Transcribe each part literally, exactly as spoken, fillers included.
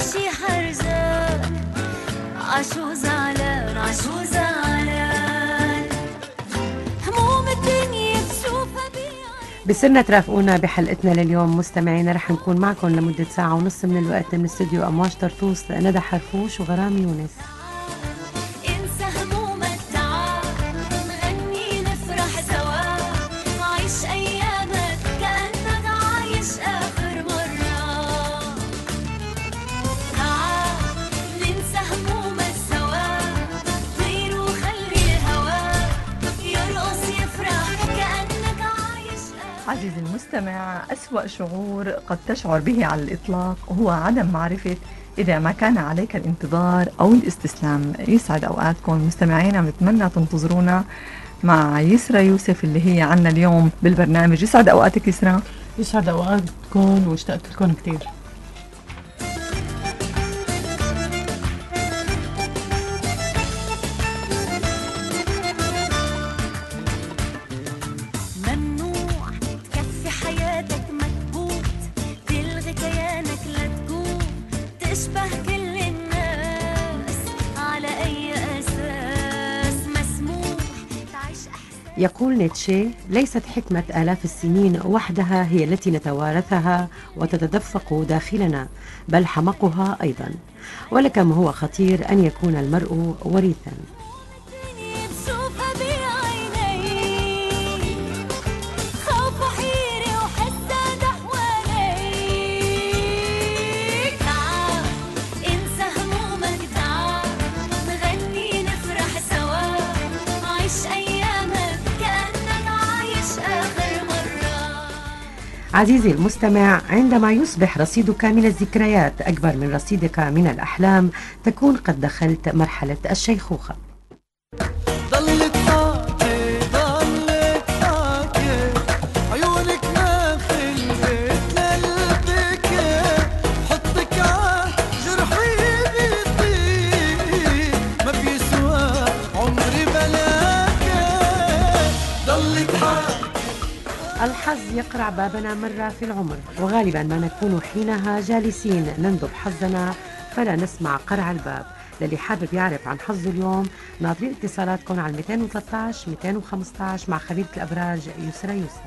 شي حرجان، عشو زعلان عشو زعلان، هموم الدنيا تشوفها بعيني. بصرنا ترافقونا بحلقتنا لليوم مستمعينا، رح نكون معكم لمدة ساعة ونص من الوقت من استوديو أمواج طرطوس، ندى حرفوش وغرام يونس. عزيزي المستمع، أسوأ شعور قد تشعر به على الإطلاق هو عدم معرفة إذا ما كان عليك الانتظار أو الاستسلام. يسعد أوقاتكم مستمعينا، بنتمنى تنتظرونا مع يسرى يوسف اللي هي عنا اليوم بالبرنامج. يسعد أوقاتك يسرى. يسعد أوقاتكم واشتقت لكم كتير. يقول نيتشه: ليست حكمة آلاف السنين وحدها هي التي نتوارثها وتتدفق داخلنا، بل حمقها أيضا. ولكم هو خطير أن يكون المرء وريثا. عزيزي المستمع، عندما يصبح رصيدك من الذكريات أكبر من رصيدك من الأحلام، تكون قد دخلت مرحلة الشيخوخة. ضلت حاكي ضلت حاكي عيونك ما خلت للبكي، حطك عجرحي بيطيب ما بيسوى عمري بلاكي. ضلت حاكي. الحظ يقرع بابنا مرة في العمر، وغالبا ما نكون حينها جالسين نندب حظنا فلا نسمع قرع الباب. للي حابب يعرف عن حظه اليوم، ناطرين اتصالاتكم على مئتين وثلاثة عشر مئتين وخمسة عشر مع خبيرة الأبراج يسرى يوسف.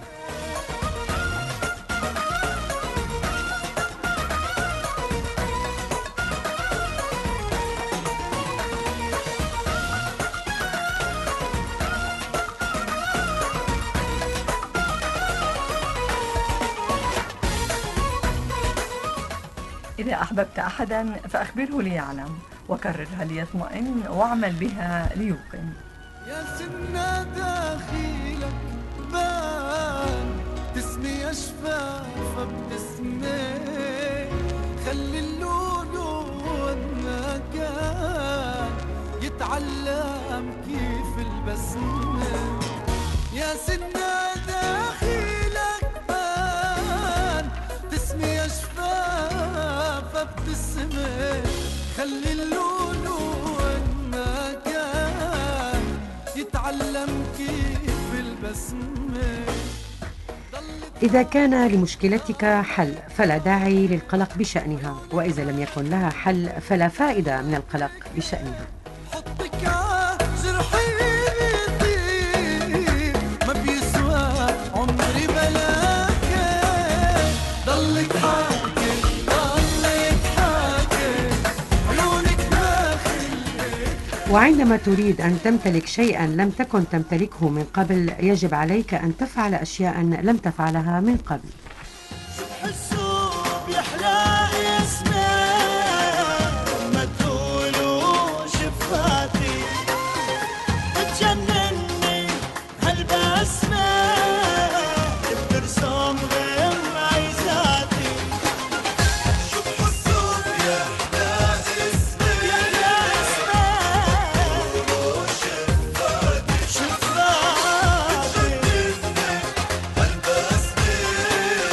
إذا أحببت أحدا فأخبره ليعلم، وكررها ليطمئن، واعمل بها ليوقن. يا سنة داخلك بان تسمي أشفاف بتسمي، خلي اللون ما كان يتعلم كيف البسمة. يا سنة داخلك بان تسمي أشفاف بتسمي، خلي اللون ما كان يتعلم كيف البسمة. إذا كان لمشكلتك حل فلا داعي للقلق بشأنها، وإذا لم يكن لها حل فلا فائدة من القلق بشأنها. حطك عجرحي بيطيب ما بيسوى عمري بلاكي. ضلك حاكي ضلك حاكي عيونك ما خلت. وعندما تريد أن تمتلك شيئا لم تكن تمتلكه من قبل، يجب عليك أن تفعل أشياء لم تفعلها من قبل. السوق يحلى اسمه ما تقولوا شفاتي، بتجنني هالبسمة بترسم غير عيزاتي. شوف السوق يحلى اسمه يحلى اسمه شفاتي شفاتي هالبسمة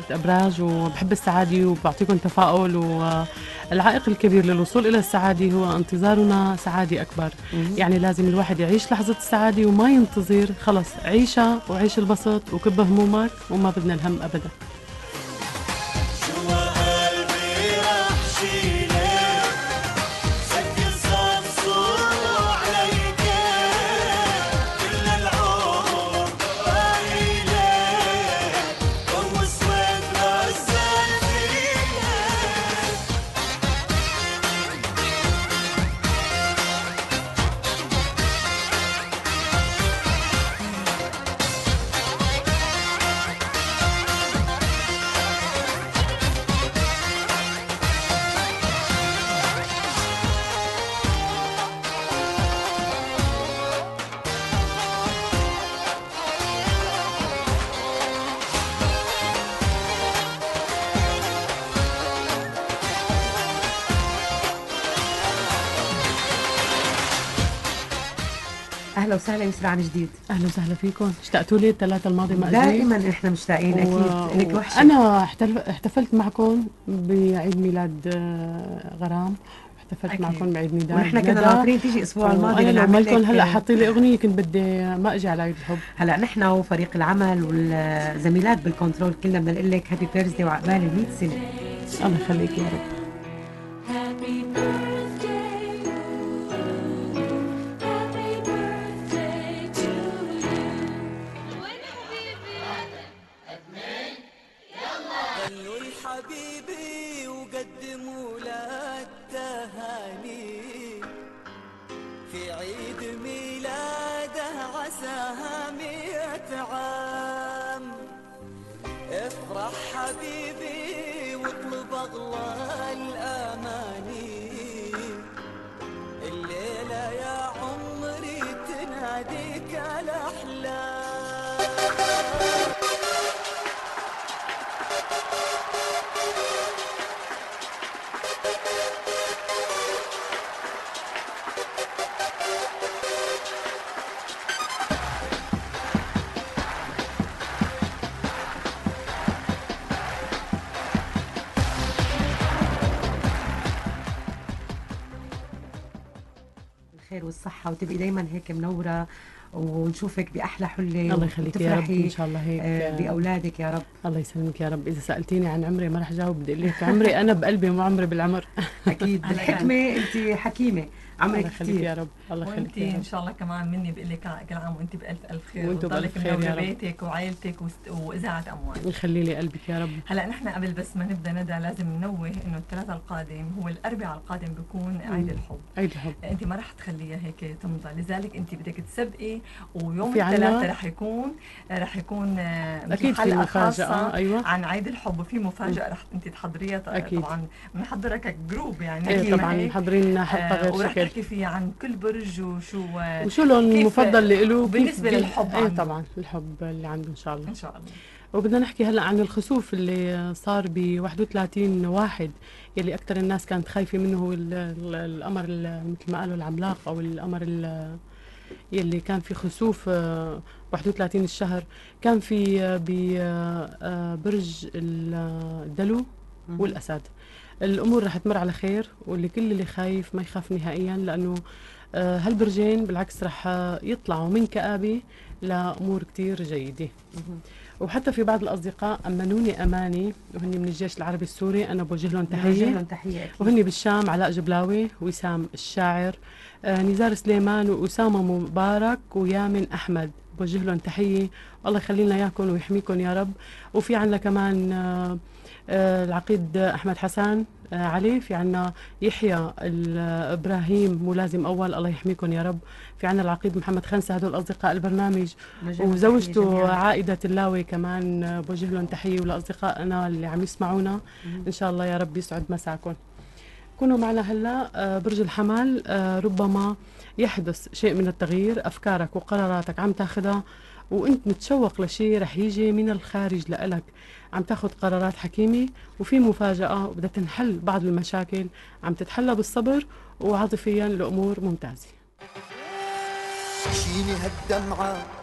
أبراج وبحب السعادة وبعطيكم تفاؤل، والعائق الكبير للوصول إلى السعادة هو انتظارنا سعادة أكبر. يعني لازم الواحد يعيش لحظة السعادة وما ينتظر، خلص عيشها وعيش البسط وكب همومك وما بدنا الهم أبدا. جوا قلبي راح شيلك، سكر صفصور عليك، كل العمر باقيلك، ضو اسود غزال فيك. اهلا وسهلا يسرا عن جديد. أهلا وسهلا فيكم. اشتقتوا لي الثلاثة الماضي ما أجيت؟ دائما احنا مشتاقين اكيد و- لك وحشه. أنا احتل- احتفلت معكم بعيد ميلاد آه، غرام، واحتفلت أكيد. معكم بعيد ميلاد ونحن كنا ندى. ناطرين تيجي الاسبوع الماضي وأنا لو لنعمل مالكم لك- هلا حاطين لي أغنية كنت بدي ما أجي على عيد الحب. هلا نحن وفريق العمل والزميلات بالكنترول كلنا بدنا نقول لك هابي بيرثدي وعقبال ال مية سنه. الله يخليك يا رب. Happy birthday, happy birthday to you. غنوا لحبيبي وقدموا له التهاني في عيد ميلاده عساها مئة عام. افرح حبيبي واطلب اغلى الاماني، الليله يا عمري تناديك الاحلام. الخير والصحه وتبقي دايما هيك منوره ونشوفك باحلى حله. الله يخليك يا رب، وتفرحي، إن شاء الله هيك. آه، باولادك يا رب. الله يسلمك يا رب. إذا سألتيني عن عمري ما رح جاوب، بدي أقول لك عمري أنا بقلبي مو عمري بالعمر. اكيد بالحكمه انت حكيمه، عمرك الله يخليك يا كثير. رب. الله يخليك وانت يا ان رب. شاء الله كمان مني بقول لك كل عام وانت بالف الف خير، وانتوا وتضلك بألف خير يا منوره رب. بيتك وعائلتك وست- واذاعه اموال. يخلي لي قلبك يا رب. هلا نحن قبل بس ما نبدا ندى لازم ننوه انه الثلاثاء القادم هو الاربعاء القادم بيكون عيد الحب. عيد الحب. انت ما رح تخليها هيك تمضى، لذلك انت بدك تسبقي، ويوم في عنا- الثلاثاء رح يكون رح يكون آه، مثل أكيد في حلقة مفاجأة. خاصة أيوة. عن عيد الحب، وفي مفاجأة رح انت تحضريها. ط- أكيد. طبعا بنحضرها كجروب يعني. ايه أكيد. طبعا هيك. محضرين حلقة آه، غير ورح شكل. تحكي فيها عن كل برج وشو آه، وشو لون كيف- المفضل اللي له بالنسبة للحب ايه عنده. طبعا الحب اللي عنده ان شاء الله. ان شاء الله. وبدنا نحكي هلا عن الخسوف اللي صار ب واحد وثلاثين واحد، يلي اكثر الناس كانت خايفه منه هو ال- ال- القمر ال- مثل ما قالوا العملاق، او القمر ال- يلي كان في خسوف آه، واحد وثلاثين الشهر. كان في آه، ببرج الدلو والاسد. الامور رح تمر على خير، واللي كل اللي خايف ما يخاف نهائيا، لانه آه، هالبرجين بالعكس رح آه، يطلعوا من كآبة لأمور كتير جيدة. وحتى في بعض الأصدقاء أمنوني أماني، وهن من الجيش العربي السوري، أنا بوجه لهم بوجه تحية. لهم تحيه اكيد. وهن بالشام علاء جبلاوي، وسام الشاعر، آه، نزار سليمان، وأسامة مبارك، ويامن أحمد، بوجه لهم تحية. والله يخلي لنا إياكم ويحميكم يا رب. وفي عنا كمان آه، آه، العقيد أحمد حسن آه، علي، في عنا يحيى ال- إبراهيم ملازم أول، الله يحميكم يا رب. في عنا العقيد محمد خنسة، هدول أصدقاء البرنامج. بوجه لهم وزوجته تحية جميعاً. عائدة اللاوي كمان آه، بوجه لهم تحية، ولأصدقائنا اللي عم يسمعونا إن شاء الله يا رب يسعد مساكم. كونوا معنا هلا. آه، برج الحمل، آه، ربما يحدث شيء من التغيير، أفكارك وقراراتك عم تاخدها وانت متشوق لشيء رح يجي من الخارج لإلك، عم تاخد قرارات حكيمة، وفي مفاجأة وبدها تنحل بعض المشاكل، عم تتحلى بالصبر، وعاطفيا الأمور ممتازة. شيني هالدمعة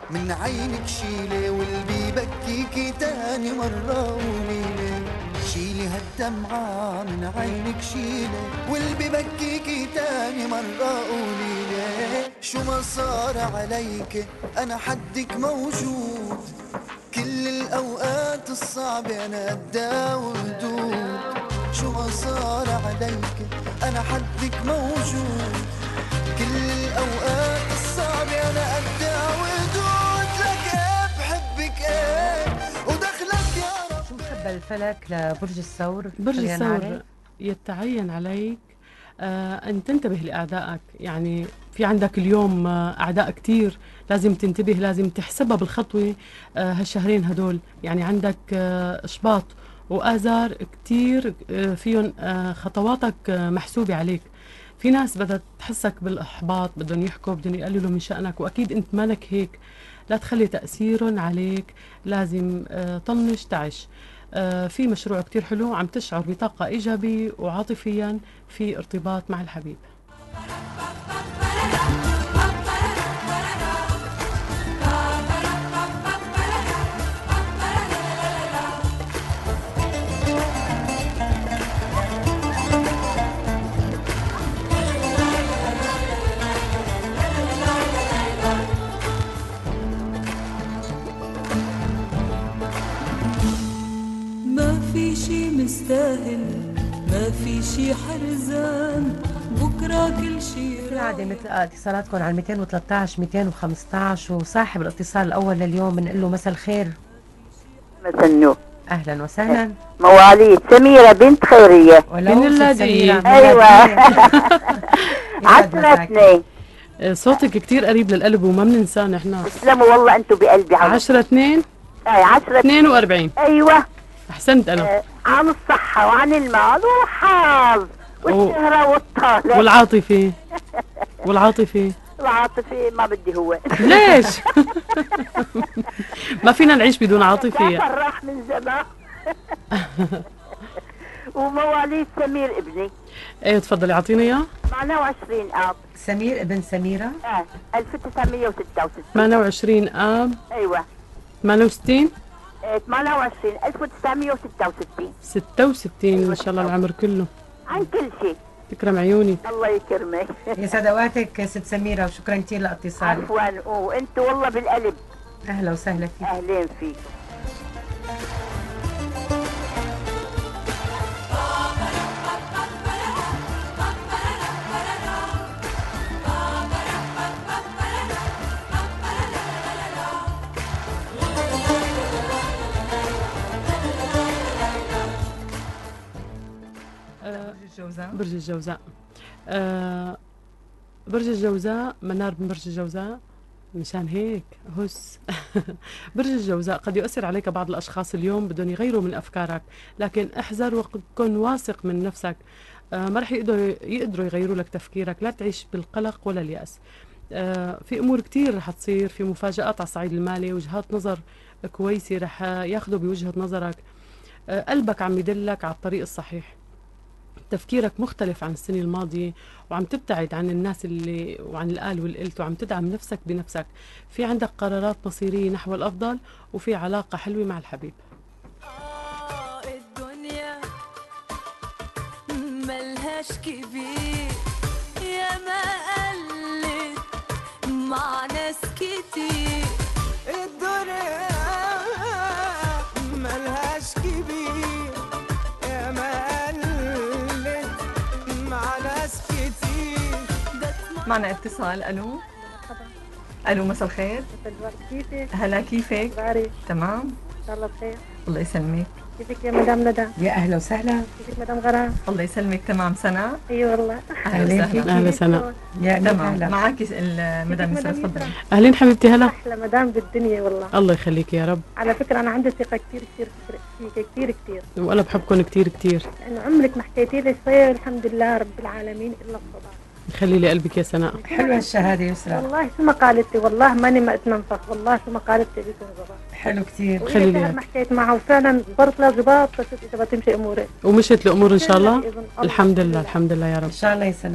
من عينك شيلة واللي ببكيكي تاني مرة قوليلي شيلي هالدمعة من عينك شيلي واللي ببكيكي تاني مرة قوليلي شو ما صار عليك أنا حدك موجود كل الأوقات الصعبة أنا قدها وهدود شو ما صار عليك أنا حدك موجود كل الأوقات الصعبة أنا قدها وهدود لك إيه بحبك إيه ودخلك يا رب. شو مخبى الفلك لبرج الثور؟ برج خلينا الثور نعرف. يتعين عليك آه أن تنتبه لأعدائك. يعني في عندك اليوم آه أعداء كتير، لازم تنتبه، لازم تحسبها بالخطوة آه هالشهرين هدول. يعني عندك آه إشباط وآذار كتير آه فيهم آه خطواتك آه محسوبة عليك. في ناس بدها تحسك بالإحباط، بدهم يحكوا، بدهم يقللوا من شأنك، وأكيد أنت مالك هيك. لا تخلي تأثيرهم عليك، لازم آه طنش تعش. آه في مشروع كتير حلو، عم تشعر بطاقة إيجابية وعاطفيا في ارتباط مع الحبيب. ما في شي مستاهل، ما في شي حرزان، بكرة كل شي كالعادة مثل اتصالاتكم على مئتين وثلاثة عشر مئتين وخمسة عشر، وصاحب الاتصال الأول لليوم بنقول له مساء الخير. مساء النور. أهلا وسهلا. مواليد سميرة بنت خيرية. ولو من ست اللاذقية. سميرة. أيوة. يسعد عشرة مساك. اثنين. آه صوتك كتير قريب للقلب وما بننساه نحن. تسلموا والله انتوا بقلبي. عم عشرة اثنين اي عشرة اثنين وأربعين. ايوه. أحسنت أنا. آه عن الصحة وعن المال والحظ والشهرة والطالع والعاطفة والعاطفة والعاطفة ما بدي هو. ليش؟ ما فينا نعيش بدون عاطفة. كان راح من زمان. ومواليد سمير ابني. ايه تفضلي اعطيني اياه. ثمانية وعشرين اب. سمير ابن سميرة. اه ألف وتسعمية وستة وستين. ثمانية وعشرين آب ايوه. ثمانية وستين آه، ثمانية وعشرين ألف وتسعمية وستة وستين. ستة وستين ما شاء الله العمر كله. عن كل شيء. تكرم عيونك. الله يكرمك. يسعد اوقاتك ست سميرة، وشكرا كثير لاتصالك. عفوا وانتوا والله بالقلب. أهلا وسهلا فيك. اهلين فيك. آه، برج الجوزاء. برج الجوزاء. آه برج الجوزاء منار من برج الجوزاء، مشان هيك هس. برج الجوزاء قد يؤثر عليك بعض الأشخاص اليوم بدهم يغيروا من أفكارك، لكن احذر وكن واثق من نفسك. آه ما رح يقدروا يقدروا يغيروا لك تفكيرك. لا تعيش بالقلق ولا اليأس. آه في أمور كتير رح تصير، في مفاجآت على الصعيد المالي، وجهات نظر كويسة رح ياخذوا بوجهة نظرك. آه قلبك عم يدلك على الطريق الصحيح. تفكيرك مختلف عن السنة الماضية، وعم تبتعد عن الناس اللي وعن القال والقلت، وعم تدعم نفسك بنفسك. في عندك قرارات مصيرية نحو الأفضل، وفي علاقة حلوة مع الحبيب. آه الدنيا ملهاش كبير، يا ما قلت مع ناس كتير. الدنيا ملهاش كبير يا ما قلت مع ناس كتير. معنا اتصال. الو. الو مساء الخير. كيفك؟ هلا كيفك؟ باري تمام. ان شاء الله بخير. الله يسلمك. كيفك يا مدام ندى؟ يا أهلا وسهلا. كيفك مدام غرام؟ الله يسلمك. تمام سناء. اي والله. أهلا فيك. أهلا سناء. يا أهلا تمام وسهلا. معك المدام يسرا. تفضلي. أهلين حبيبتي. هلا. احلى مدام بالدنيا والله. الله يخليك يا رب. على فكره انا عندي ثقه كثير كثير فيك كثير كثير، وأنا بحبكم كتير كتير. لانه عمرك ما حكيتي لي شيء والحمد لله رب العالمين الا الصبر. خلي لي قلبك يا سناء. حلوة الشهادة يسرا. والله شو ما قالت لي، والله ماني ما اتنفخ، والله شو ما قالت لي بكم زبط. حلو كثير. خلي خلي لي لي إياك. ما حكيت معه وفعلا صبرت لها زباط، بس اذا بتمشي امورك. ومشت الأمور إن شاء الله. بإذن الله. الحمد لله الحمد لله يا رب. إن شاء الله يا سناء.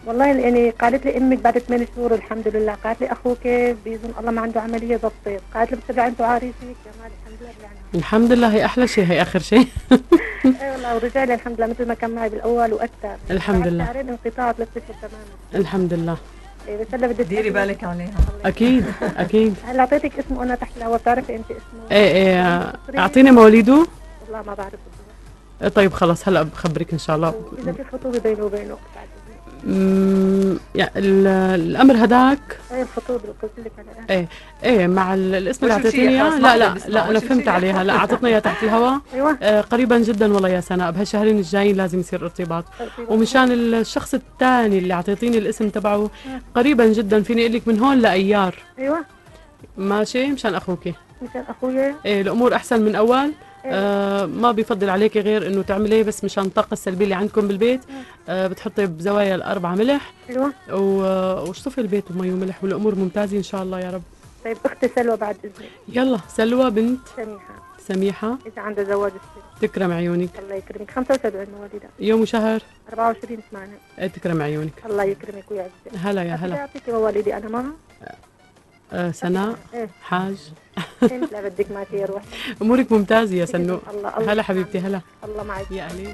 والله يعني قالت لي امك بعد ثمان شهور الحمد لله، قالت لي اخوك باذن الله ما عنده عمليه ضبطت، قالت لي بترجع انت عريسك يا مالي الحمد لله رجعنا. الحمد لله، هي احلى شيء، هي اخر شيء. اي والله ورجع لي الحمد لله مثل ما كان معي بالاول واكثر. الحمد لله. شهرين انقطاع ثلاث اشهر تماما. الحمد لله. اي بس هلا بدي ديري بالك عليها. اكيد اكيد. هلا اعطيتك اسمه انا تحت الهواء، بتعرفي انت اسمه؟ ايه ايه، اعطيني مواليده. والله ما بعرف. طيب خلاص هلا بخبرك ان شاء الله. اذا في خطوبه بينه وبينه بعد امم يعني ال- الامر هداك. اي الخطوبه اللي قلت لك عليها. ايه ايه مع ال- الاسم اللي وش الشيء اعطيتيني اياه. خلاص لا ما لا حدا بيسمع. لا انا وش فهمت الشيء؟ عليها. لا اعطتنا اياه تحت الهواء. ايوه آه قريبا جدا والله يا سناء، بهالشهرين الجايين لازم يصير ارتباط. ومشان الشخص الثاني اللي اعطيتيني الاسم تبعه قريبا جدا، فيني اقول لك من هون لايار. ايوه ماشي مشان اخوكي. مشان اخويا. ايه الامور احسن من اول. آه ما بيفضل عليك غير انه تعملي بس مشان الطاقه السلبيه اللي عندكم بالبيت. آه بتحطي بزوايا الاربعه ملح. ايوه و- واشطفي البيت بمي وملح، والامور ممتازه ان شاء الله يا رب. طيب اختي سلوى بعد اذنك. يلا سلوى بنت سميحه سميحه. اذا عندها زواج السنه. تكرم عيونك. الله يكرمك. خمسة وسبعين مواليد. يوم وشهر. أربعة وعشرين ثمانية. إيه، تكرم عيونك. الله يكرمك ويعزك. هلا يا بدي هلا. اعطيك مواليدي انا معها. آه سناء ايه حاج. انت لا بدك معك يا روح. امورك ممتازه يا سنو. الله الله هلا حبيبتي هلا. الله معك. يا اهلين.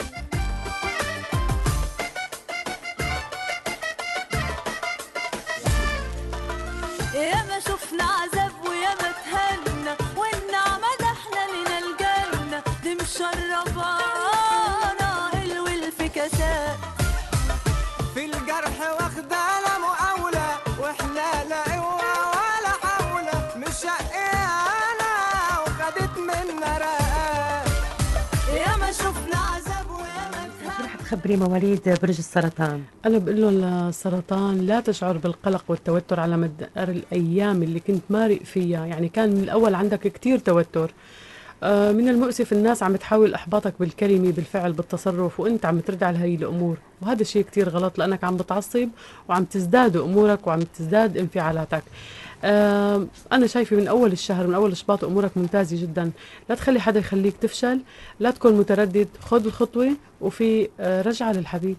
ياما شفنا عذاب وياما تهنا، والنعمة ده احنا لنا الجنة، دي مشربانا حلو الفكاسات. في الجرح واخدانا مقاولة، واحنا لا قوة ولا حولة، مش شقيانا وخدت منا رقات. ياما شفنا عذاب وياما شو رح تخبري مواليد برج السرطان؟ انا بقول له السرطان لا تشعر بالقلق والتوتر على مدار الايام اللي كنت مارق فيها، يعني كان من الاول عندك كتير توتر. آه، من المؤسف الناس عم تحاول احباطك بالكلمه بالفعل بالتصرف، وانت عم ترد على هي الامور، وهذا شيء كتير غلط لانك عم بتعصب وعم تزداد امورك وعم تزداد انفعالاتك. آه، انا شايفه من اول الشهر من اول اشباط امورك ممتازه جدا. لا تخلي حدا يخليك تفشل، لا تكون متردد، خذ الخطوه وفي آه، رجعه للحبيب.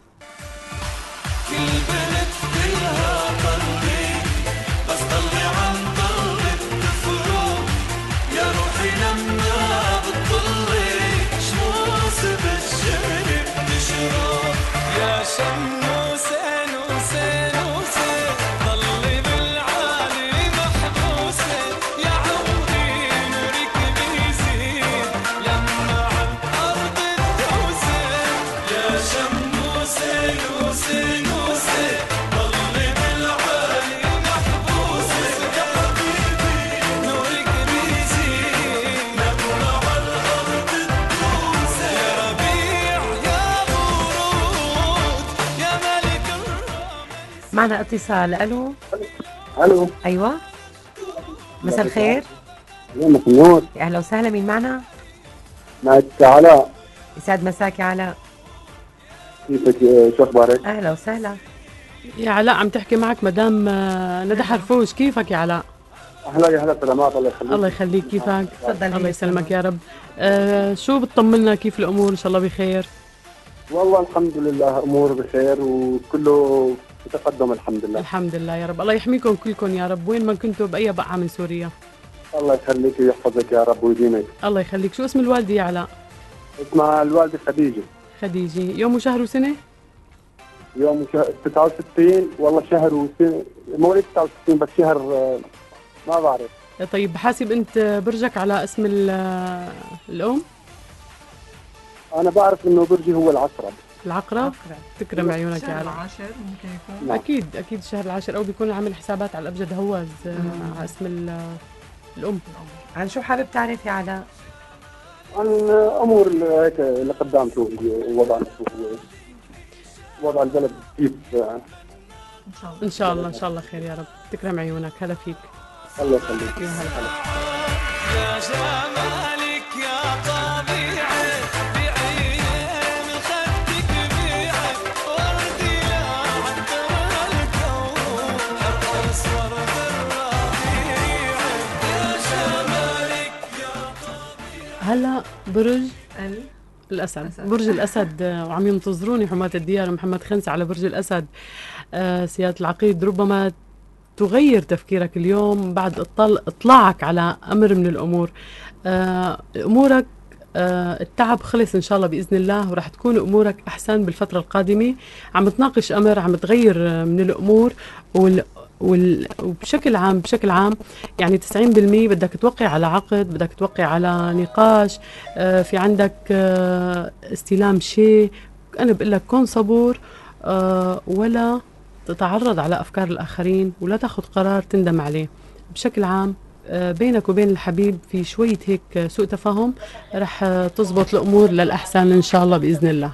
معنا اتصال. الو. الو. ايوه مساء الخير. يومك النور. يا اهلا وسهلا، مين معنا؟ معك علاء. يسعد مساك يا علاء. كيفك؟ شو اخبارك؟ اهلا وسهلا. يا علاء عم تحكي معك مدام آه، ندى حرفوش. كيفك يا علاء؟ اهلا يا هلا سلامات. الله يخليك. الله يخليك. كيفك؟ تفضل. الله يسلمك يا رب. آه شو بتطمنا، كيف الامور؟ ان شاء الله بخير. والله الحمد لله امور بخير وكله بتقدم الحمد لله. الحمد لله يا رب. الله يحميكم كلكم يا رب وين ما كنتوا باي بقعه من سوريا. الله يخليك ويحفظك يا رب ويديمك. الله يخليك. شو اسم الوالده يا علاء؟ اسمها الوالده خديجه. خديجه. يوم وشهر وسنه؟ يوم تسعة وستين. والله شهر وسنه، مواليد تسعة وستين بس شهر آه، ما بعرف. طيب بحاسب انت برجك على اسم ال- آه، الام؟ انا بعرف انه برجي هو العقرب. العقرب. تكرم عيونك يا شهر علاء. العاشر ممكن يكون. نعم. اكيد اكيد الشهر العاشر، او بيكون عامل حسابات على الابجد هواز آه، على اسم ال- آه، الام. عن شو حابب تعرف يا علاء؟ عن امور هيك لقدام، شو وضعنا، شو هو وضع البلد كيف. آه، ان شاء الله. ان شاء الله ان شاء الله خير يا رب. تكرم عيونك. هلا فيك. الله يخليك. يا هلا. يا جمالك يا طبيعي، بعين خدك بيعي، وردي يا عطر الكون، حر أصفر بالربيع، يا جمالك يا طبيعي. هلا برج ال الأسد. أسد. برج الأسد، آه، وعم ينتظروني حماة الديار ومحمد خنسة على برج الأسد. آه، سيادة العقيد، ربما تغير تفكيرك اليوم بعد اطل- اطلاعك على أمر من الأمور. آه، أمورك، آه، التعب خلص إن شاء الله بإذن الله، ورح تكون أمورك أحسن بالفترة القادمة. عم تناقش أمر، عم تغير آه، من الأمور، وال وال- وبشكل عام بشكل عام يعني تسعين بالمية بدك توقع على عقد، بدك توقع على نقاش. آه، في عندك آه، استلام شيء. أنا بقول لك كن صبور، آه، ولا تتعرض على أفكار الآخرين، ولا تاخذ قرار تندم عليه. بشكل عام آه، بينك وبين الحبيب في شوية هيك آه، سوء تفاهم، رح آه، تزبط الأمور للأحسن إن شاء الله بإذن الله.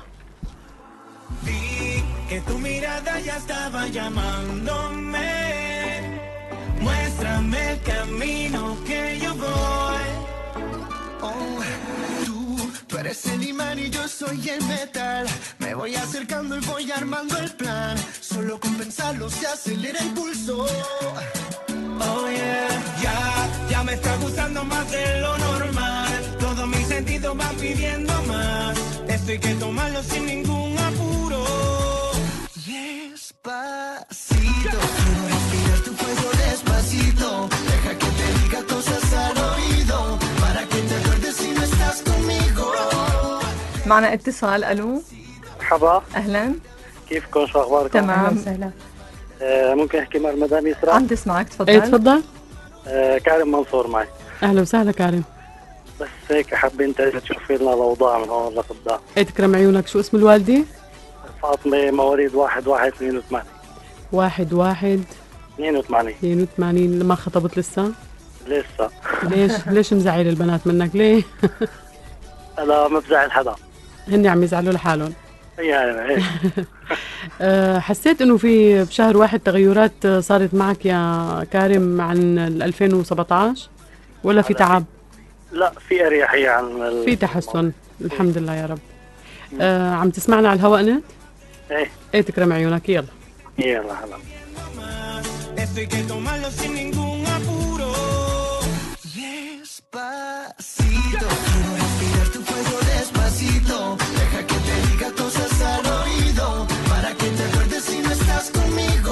Vi que tu mirada ya estaba llamándome. Muéstrame el camino que yo voy. Oh, tú, tú eres el imán y yo soy el metal. Me voy acercando y voy armando el plan. Solo con pensarlo se acelera el pulso. Oh yeah, ya, ya me está gustando más de lo normal. Todos mis sentidos van pidiendo más. Esto hay que tomarlo sin ningún apuro. Despacito, quiero respirar tu fuego despacito. Deja que te diga cosas al oído para que te acuerdes si no estás conmigo. معنا اتصال. الو، مرحبا، اهلا. كيفكم؟ شو اخباركم؟ أهلا تمام، وسهلا. آه ممكن احكي مع المدام يسرا؟ عم تسمعك، تفضل. إيه تفضل. آه كارم منصور معي. أهلا وسهلا كارم. بس هيك حابين تشوفي لنا الاوضاع من هون لقدام. إيه تكرم عيونك. شو اسم الوالدة؟ فاطمه، مواليد واحد واحد اثنين وثمانين. واحد واحد اثنين وثمانين. اثنين وثمانين. ما خطبت لسه؟ لسه. ليش ليش مزعل البنات منك ليه؟ لا ما بزعل حدا. هن عم يزعلوا لحالهم. يعني هيك. أه حسيت انه في بشهر واحد تغيرات صارت معك يا كارم عن ال ألفين وسبعطعش، ولا في تعب؟ لا في اريحيه عن ال... في تحسن الحمد لله يا رب. أه عم تسمعنا على الهواء نت؟ ايه ايه تكرم عيونك. يلا يلا هلا. Esto hay que tomarlo sin ningún apuro. Despacito, quiero respirar tu fuego despacito. Deja que te diga cosas al oído para que te acuerdes si no estás conmigo.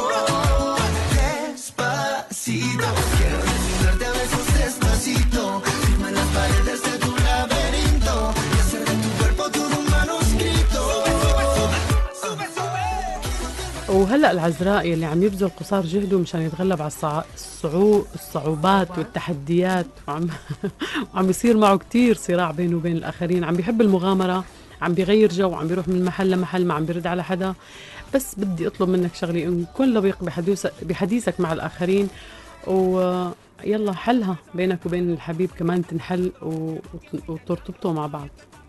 Despacito, quiero desnudarte a besos despacito. Firma las paredes de tu laberinto y hacer de tu cuerpo todo un manuscrito. وهلا العذراء يلي عم يبذل قصار جهده مشان يتغلب على الصع... الصعو... الصعوبات والتحديات، وعم وعم يصير معه كتير صراع بينه وبين الآخرين. عم بيحب المغامرة، عم بيغير جو، عم بيروح من محل لمحل، ما عم بيرد على حدا. بس بدي أطلب منك شغلي، إن كن لبيق بحديث... بحديثك مع الآخرين، ويلا حلها بينك وبين الحبيب كمان تنحل و... وترتبطوا مع بعض.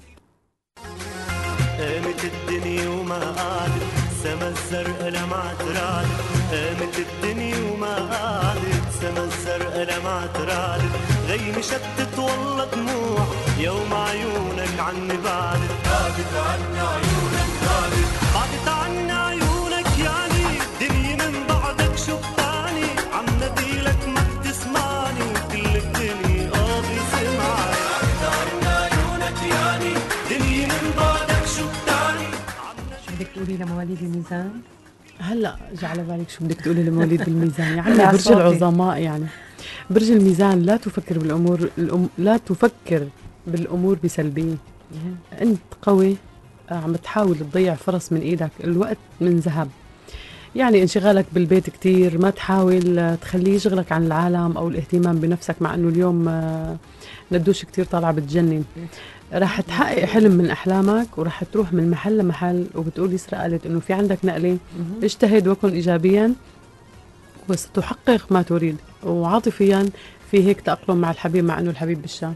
قامت الدنيا وما قعدت سما الزرقاء لمعت رعدت. قامت الدنيا وما قعدت سما الزرقاء لمعت رعدت. غيمي شتت والله دموع يوم عيونك عني بعدت. بعدت عني عيونك بعدت. بعدت عني عيونك يعني دنيا من بعدك شو بتعني. عم ناديلك ما بتسمعني وكل الدنيا قاضي سمعك. بعدت عني عيونك يعني دنيا من بعدك شو بتعني. شو بدك تقولي لمواليد الميزان؟ هلا جا على بالك شو بدك تقولي لمواليد بالميزان؟ يعني لا برج صوتي. العظماء. يعني برج الميزان لا تفكر بالامور الأم... لا تفكر بالامور بسلبيه. انت قوي، آه، عم تحاول تضيع فرص من ايدك، الوقت من ذهب. يعني انشغالك بالبيت كتير، ما تحاول آه، تخليه يشغلك عن العالم او الاهتمام بنفسك، مع انه اليوم آه، ندوش كتير طالعه بتجنن. راح تحقق حلم من احلامك، وراح تروح من محل لمحل. وبتقول يسرا قالت انه في عندك نقله، اجتهد وكن ايجابيا وستحقق ما تريد. وعاطفيا في هيك تأقلم مع الحبيب، مع انه الحبيب بالشام.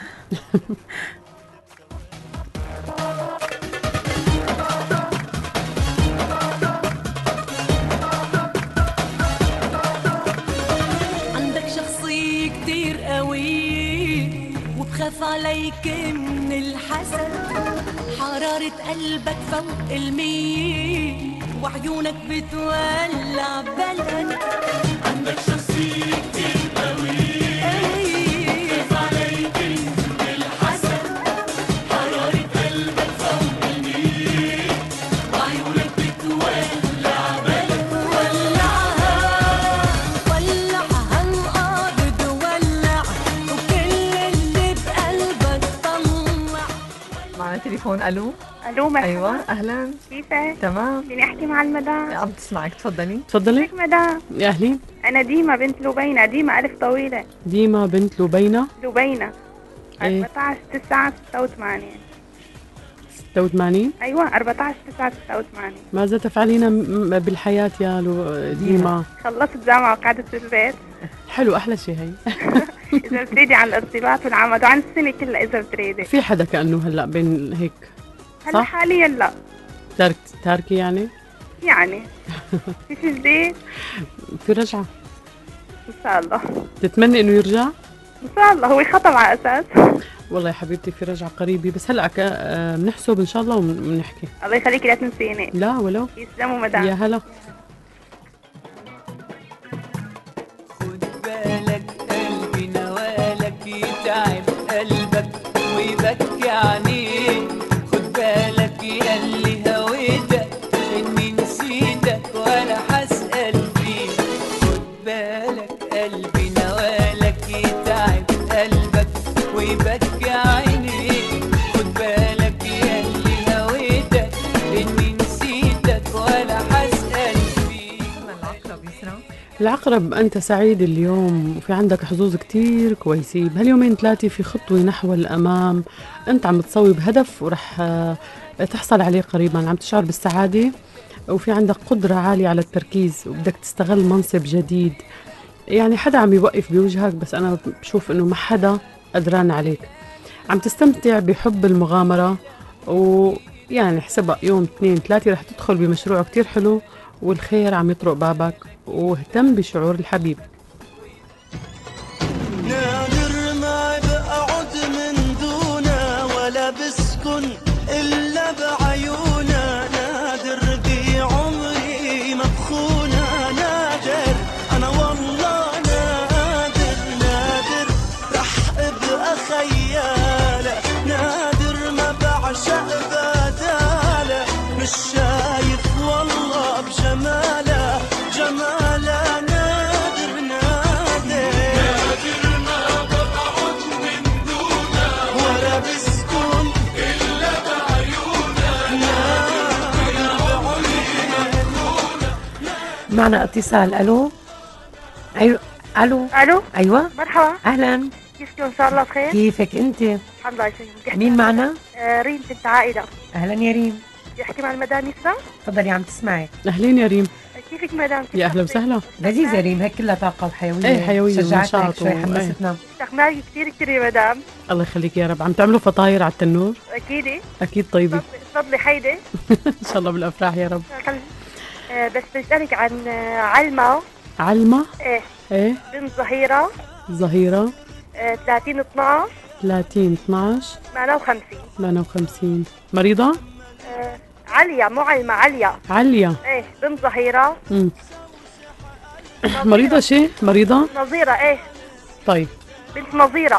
عندك شخصية كتير قوية وبخاف عليك من الحسد. حرارة قلبك فوق المية وعيونك بتولع بلد. عندك شخصية كتير قوية بخاف عليك من الحسد. حرارة قلبك التليفون. الو الو مرحبا. ايوه اهلا. كيفك؟ تمام. فيني احكي مع المدام؟ عم تسمعك، تفضلي. تفضلي. كيفك مدام؟ يا اهلين. انا ديما بنت لبينة، ديما الف طويلة. ديما بنت لبينة. لبينة. ايه. أربعة عشر تسعة ستة وثمانين. ستة وثمانين. ايوه أربعة عشر تسعة ستة وثمانين. ماذا تفعلين م- بالحياة يا لو- ديما؟ خلصت جامعة وقعدت في البيت. حلو، احلى شيء هي. اذا بتريدي عن الارتباط والعمل وعن السنة كلها اذا بتريدي. في حدا كأنه هلا بين هيك هلا صح؟ حاليا لا. تارك تاركي يعني؟ يعني في شيء جديد؟ في رجعة ان شاء الله. تتمنى انه يرجع؟ ان شاء الله. هو خطب على اساس. والله يا حبيبتي في رجعة قريبة، بس هلا كا- آه، بنحسب ان شاء الله وبنحكي. الله يخليكي لا تنسيني. لا ولو. يسلموا مدام. يا هلا. بالك قلبي نوالك يتعب قلبك ويبكي عينيك. خد بالك ياللي هويتك اني نسيتك ولا حسأل فيك. خد بالك قلبي نوالك يتعب قلبك ويبكي عينيك. خد بالك ياللي هويتك اني نسيتك ولا حسأل فيك. العقرب يسرا. العقرب أنت سعيد اليوم وفي عندك حظوظ كتير كويسين بهاليومين ثلاثة، في خطوة نحو الأمام، أنت عم تصوب هدف ورح آه، تحصل عليه قريبا، عم تشعر بالسعادة وفي عندك قدرة عالية على التركيز وبدك تستغل منصب جديد. يعني حدا عم يوقف بوجهك بس أنا بشوف إنه ما حدا قدران عليك. عم تستمتع بحب المغامرة ويعني حسبها يوم اثنين ثلاثة رح تدخل بمشروع كتير حلو والخير عم يطرق بابك، واهتم بشعور الحبيب. نادر ما بقعد من دونا ولا بسكن إلا بعيونا. نادر بعمري مبخونا. نادر أنا والله نادر. نادر رح أبقى خيالة. نادر ما بعشق بدالة. مش شايف والله بجمالة جمالة. نادر نادر نادر ما بقعد من دونه ولا بسكن إلا بعيونه. نادر بعمري مبخونة. معنا اتصال. الو. ايوه الو. الو. ايوه مرحبا. اهلا. كيفك ان شاء الله بخير؟ كيفك انت؟ الحمد لله يسلمك. مين معنا؟ آه ريم بنت عائلة. اهلا يا ريم. بدي احكي مع المدام يسرا. تفضلي عم تسمعي. أهلين يا ريم. كيفك مدام؟ كيف يا أهلا صحتك؟ وسهلا. لذيذة ريم، هيك كلها طاقة وحيوية. ايه حيوية شجعتنا ونشاط هيك شوي، و- حمستنا. استخدامك كثير كثير يا مدام. الله يخليك يا رب. عم تعملوا فطاير على التنور؟ اكيد. أكيد طيبة. تفضلي حيدي. إن شاء الله بالأفراح يا رب. آه بس بسألك عن آه علمة. علمة. ايه ايه. بنت ظهيرة. ظهيرة. آه ثلاثين اثناعش ثلاثين اثناعش ثمانية وخمسين. ثمانية وخمسين. مريضة؟ آه عليا، مو علمة، عليا. عليا. ايه بنت ظهيرة. امم مريضة شيء؟ مريضة؟ نظيرة. ايه طيب. بنت نظيرة.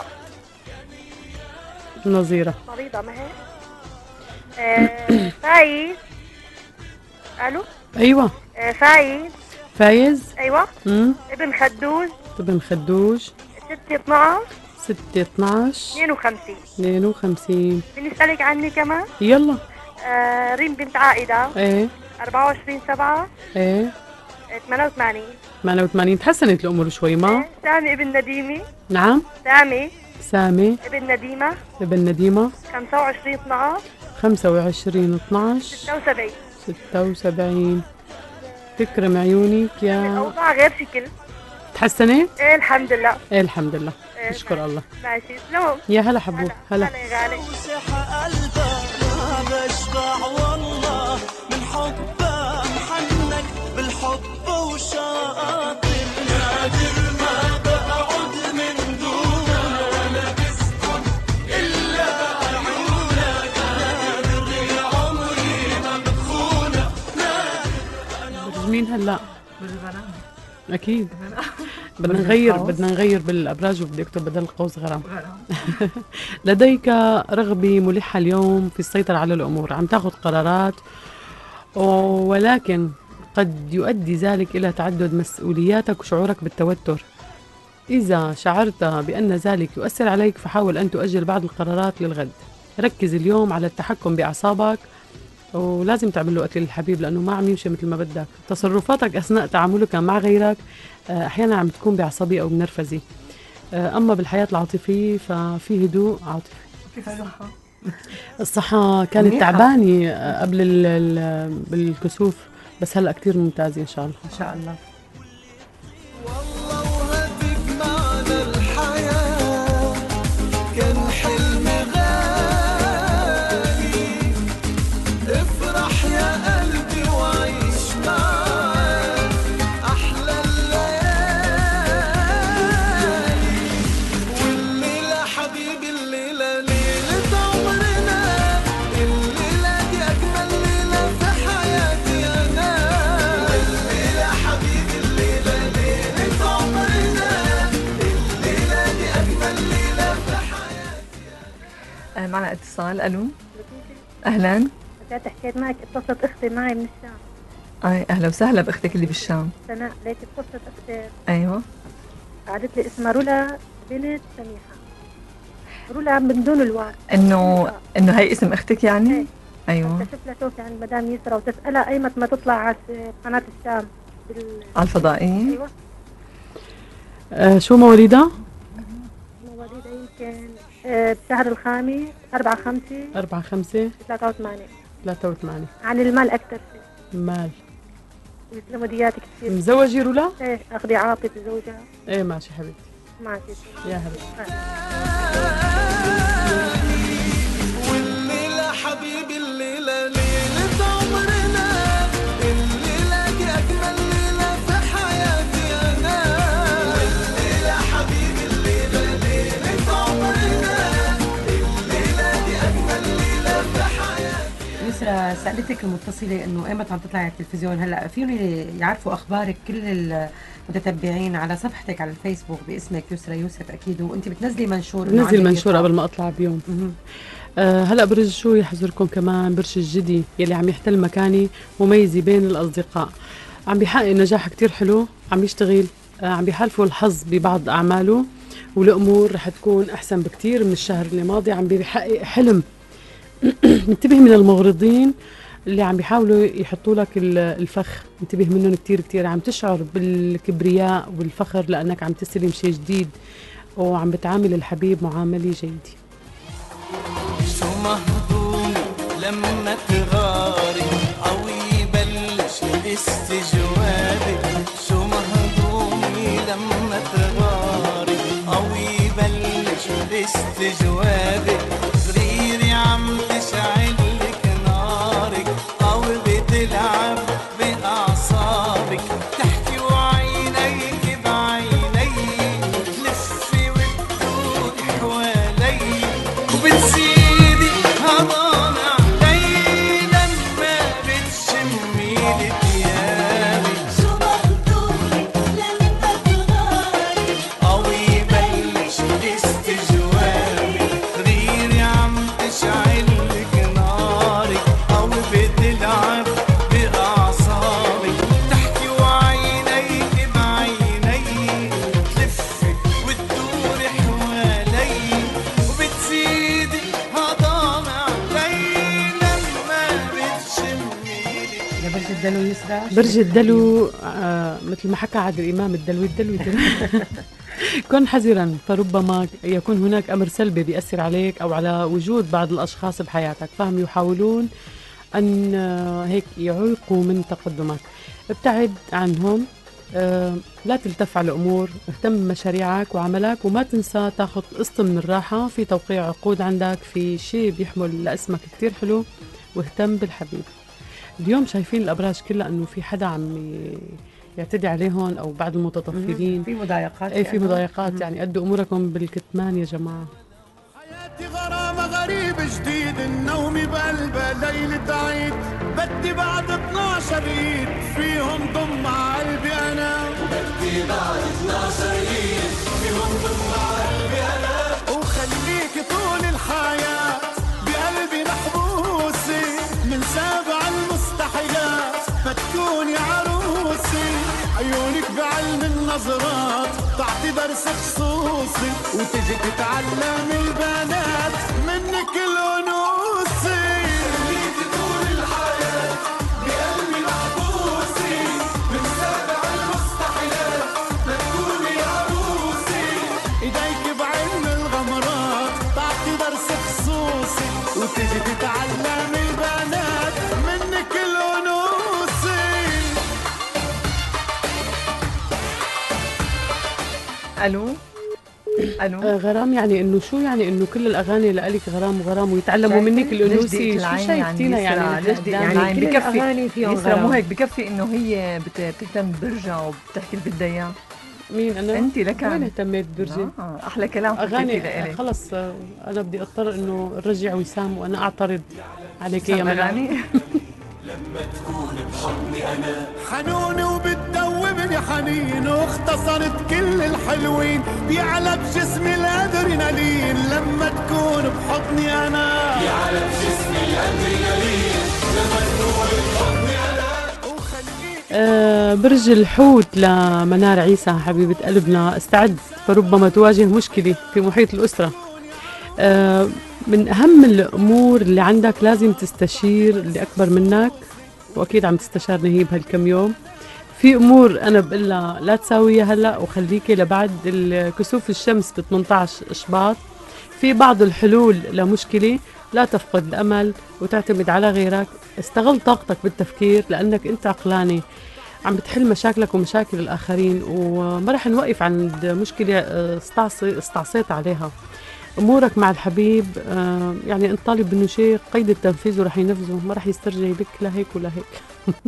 نظيرة. مريضة ما هي؟ آه فايز. الو. أيوة. آه فايز. فايز. ايوه. امم ابن خدوز. ابن خدوج. ستة اثنعش ستة اثنعش اثنين وخمسين. اثنين وخمسين. بدي اسألك عني كمان. يلا. آه ريم بنت عائدة. ايه أربعة وعشرين سبعة ايه ثمانية وثمانين. ثمانية وثمانين. تحسنت الأمور شوي ما؟ سامي ابن نديمي. نعم. سامي سامي ابن نديمة. ابن نديمة. خمسة وعشرين اثنعش خمسة وعشرين اثنعش ستة وسبعين. ستة وسبعين. تكرم عيونك يا. الأوضاع غير شكل. تحسنت؟ ايه الحمد لله. ايه الحمد لله. إيه نشكر الله. ماشي سلام. يا هلا حبوب. هلا. هلا يا غالي. وسح قلبه ما بشبع والله من حبه محنك بالحب وشاطر. نادر ما بقعد من دونه ولا بسكن إلا بعيونك. نادر يا عمري ما بخونك. برجمين هلا. اكيد. بدنا نغير بدنا نغير بالابراج وبدي اكتب بدل القوس غرام. لديك رغبه ملحه اليوم في السيطره على الامور، عم تاخذ قرارات ولكن قد يؤدي ذلك الى تعدد مسؤولياتك وشعورك بالتوتر. اذا شعرت بان ذلك يؤثر عليك فحاول ان تؤجل بعض القرارات للغد. ركز اليوم على التحكم بأعصابك، ولازم تعمل له أكل الحبيب لأنه ما عم يمشي مثل ما بدك. تصرفاتك أثناء تعاملك مع غيرك أحيانا عم تكون بعصبية أو بنرفزة. أما بالحياة العاطفية ففي هدوء عاطفي. كيف الصحة؟ الصحة كانت منيحة. تعبانة قبل ال- ال- بالكسوف، بس هلأ كتير ممتازة إن شاء الله. إن شاء الله. والله وهديك معنا الحياة كان حلم غالي، افرح يا قلبي وعيش معاك أحلى الليالي، والليلة حبيبي الليلة ليلة عمرنا، الليلة دي أجمل ليلة في حياتي أنا، والليلة حبيبي الليلة ليلة عمرنا، الليلة دي أجمل ليلة في حياتي. آه، معنا اتصال. الو، اهلا. رجعت حكيت معك، اتصلت اختي معي من الشام. اي اهلا وسهلا باختك اللي بالشام. سناء، ليك اتصلت اختي ايوه. قالت لي اسمها رولا بنت سميحه، رولا من دون الواو. انه انه هي اسم اختك يعني؟ إيه. ايوه. اكتشف لها شوفي عند مدام يسرا وتسالها ايمت ما تطلع على قناه الشام بال... على الفضائية. ايوه أه شو مواليدها؟ مواليدها يمكن آه، بشهر الخامس أربعة خمسة أربعة خمسة ثلاثة وثمانية. ثلاثة وثمانية. عن المال أكثر شيء. مال. يسلموا دياتك كثير. مزوجة رولا؟ ايه أخذي عاطف زوجها. ايه ماشي حبيبتي. ماشي يا حبيبتي. والليلة حبيبي الليلة ليلة عمرنا، الليلة دي أجمل ليلة في حياتي أنا، والليلة حبيبي الليلة ليلة عمرنا، الليلة دي أجمل ليلة في حياتي. يسرا، سألتك المتصلة إنه إيمت عم تطلعي على التلفزيون. هلا فيهم يعرفوا أخبارك كل المتتبعين على صفحتك على الفيسبوك باسمك يسرا يوسف أكيد، وأنت بتنزلي منشور. إنه بنزل عندك منشور إطلاق. قبل ما اطلع بيوم. آه هلا برج شو يحضركم كمان برج الجدي يلي عم يحتل مكاني مميزة بين الأصدقاء، عم بيحقق نجاح كتير حلو، عم يشتغل، آه عم بيحالفوا الحظ ببعض أعماله، والأمور رح تكون أحسن بكتير من الشهر اللي ماضي. عم بيحقق حلم. انتبه من المغرضين اللي عم بيحاولوا يحطوا لك ال- الفخ، انتبه منهم كتير كتير. عم تشعر بالكبرياء والفخر لأنك عم تستلم شيء جديد، وعم بتعامل الحبيب معاملة جيدة. شو مهضوم لما تغاري او يبلش استجوابك، شو مهضومي لما تغاري او يبلش استجوابك، غريري عم تشعلك نارك او بتلعب باعصابك، تحكي وعينيك بعيني تلفي وتدوري حوالي، وبتزيدي هضام علي لما بتشمي لي ثيابي، شو مهضومي لما تغاري او يبلش استجوابي، غريري عم تشعلك نارك او بتلعب باعصابك، تحكي وعينيك بعيني تلفي وتدوري حوالي، وبتزيدي هضام علي لما بتشمي لي. يا برج الدلو يسرا. برج الدلو آه مثل ما حكى عادل إمام، الدلو الدلو الدلو. كن حذرا، فربما يكون هناك أمر سلبي بيأثر عليك أو على وجود بعض الأشخاص بحياتك، فهم يحاولون أن آه، هيك يعيقوا من تقدمك. ابتعد عنهم، آه لا تلتف على الأمور، اهتم بمشاريعك وعملك، وما تنسى تاخذ قسط من الراحة في توقيع عقود عندك في شيء بيحمل لاسمك كتير حلو، واهتم بالحبيب. اليوم شايفين الأبراج كلها أنه في حدا عم ي- يعتدي عليهم أو بعض المتطفلين. في مضايقات. ايه في يعني. مضايقات، يعني أدوا أموركم بالكتمان يا جماعة. حياتي غرامة غريب جديد، النوم بقلبها ليلة عيد، بدي بعد اتناشر ايد فيهم ضم على قلبي انا، بدي بعد اتناشر ايد فيهم ضم على قلبي انا، وخليك طول الحياة بقلبي محبوسة، من سابع المستحيلات فتكوني عروسي، عيونك بعلم النظرات تعطي درس خصوصي، وتجي تتعلم البنات منك الأنوثة. الو الو آه غرام يعني انه شو يعني انه كل الاغاني لك غرام وغرام ويتعلموا منك الانوثي، شو شايفتينا يعني؟ ليش يعني يعني كل بكفي الأغاني فيهم يسرا مو غرام. هيك بكفي انه هي بت- بتهتم برجع وبتحكي اللي بدها اياه. مين انا؟ انت لك وين اهتميت برجي؟ آه احلى كلام اغاني لإلك. خلص آه، انا بدي اضطر انه ارجع وسام وانا اعترض عليك يا اغاني. لما تكون بحضني انا حنون وبتدوبني حنين واختصرت كل الحلوين بيعلى بجسمي الادرينالين لما تكون بحضني انا بيعلى بجسمي الادرينالين لما تكون بحضني انا. آه برج الحوت لمنار عيسى حبيبة قلبنا، استعد فربما تواجه مشكلة في محيط الأسرة. آه من أهم الأمور اللي عندك لازم تستشير اللي أكبر منك، وأكيد عم تستشارني هي بهالكم يوم. في أمور أنا بقلها لا تساويها هلأ وخليكي لبعد كسوف الشمس ب ثمانية عشر إشباط. في بعض الحلول لمشكلة، لا تفقد الأمل وتعتمد على غيرك. استغل طاقتك بالتفكير لأنك أنت عقلاني عم بتحل مشاكلك ومشاكل الآخرين، وما رح نوقف عند مشكلة استعصي استعصيت عليها. أمورك مع الحبيب آه يعني أنت طالب منه شيء قيد التنفيذ ورح ينفذه، ما رح يسترجع بك لا هيك ولا هيك.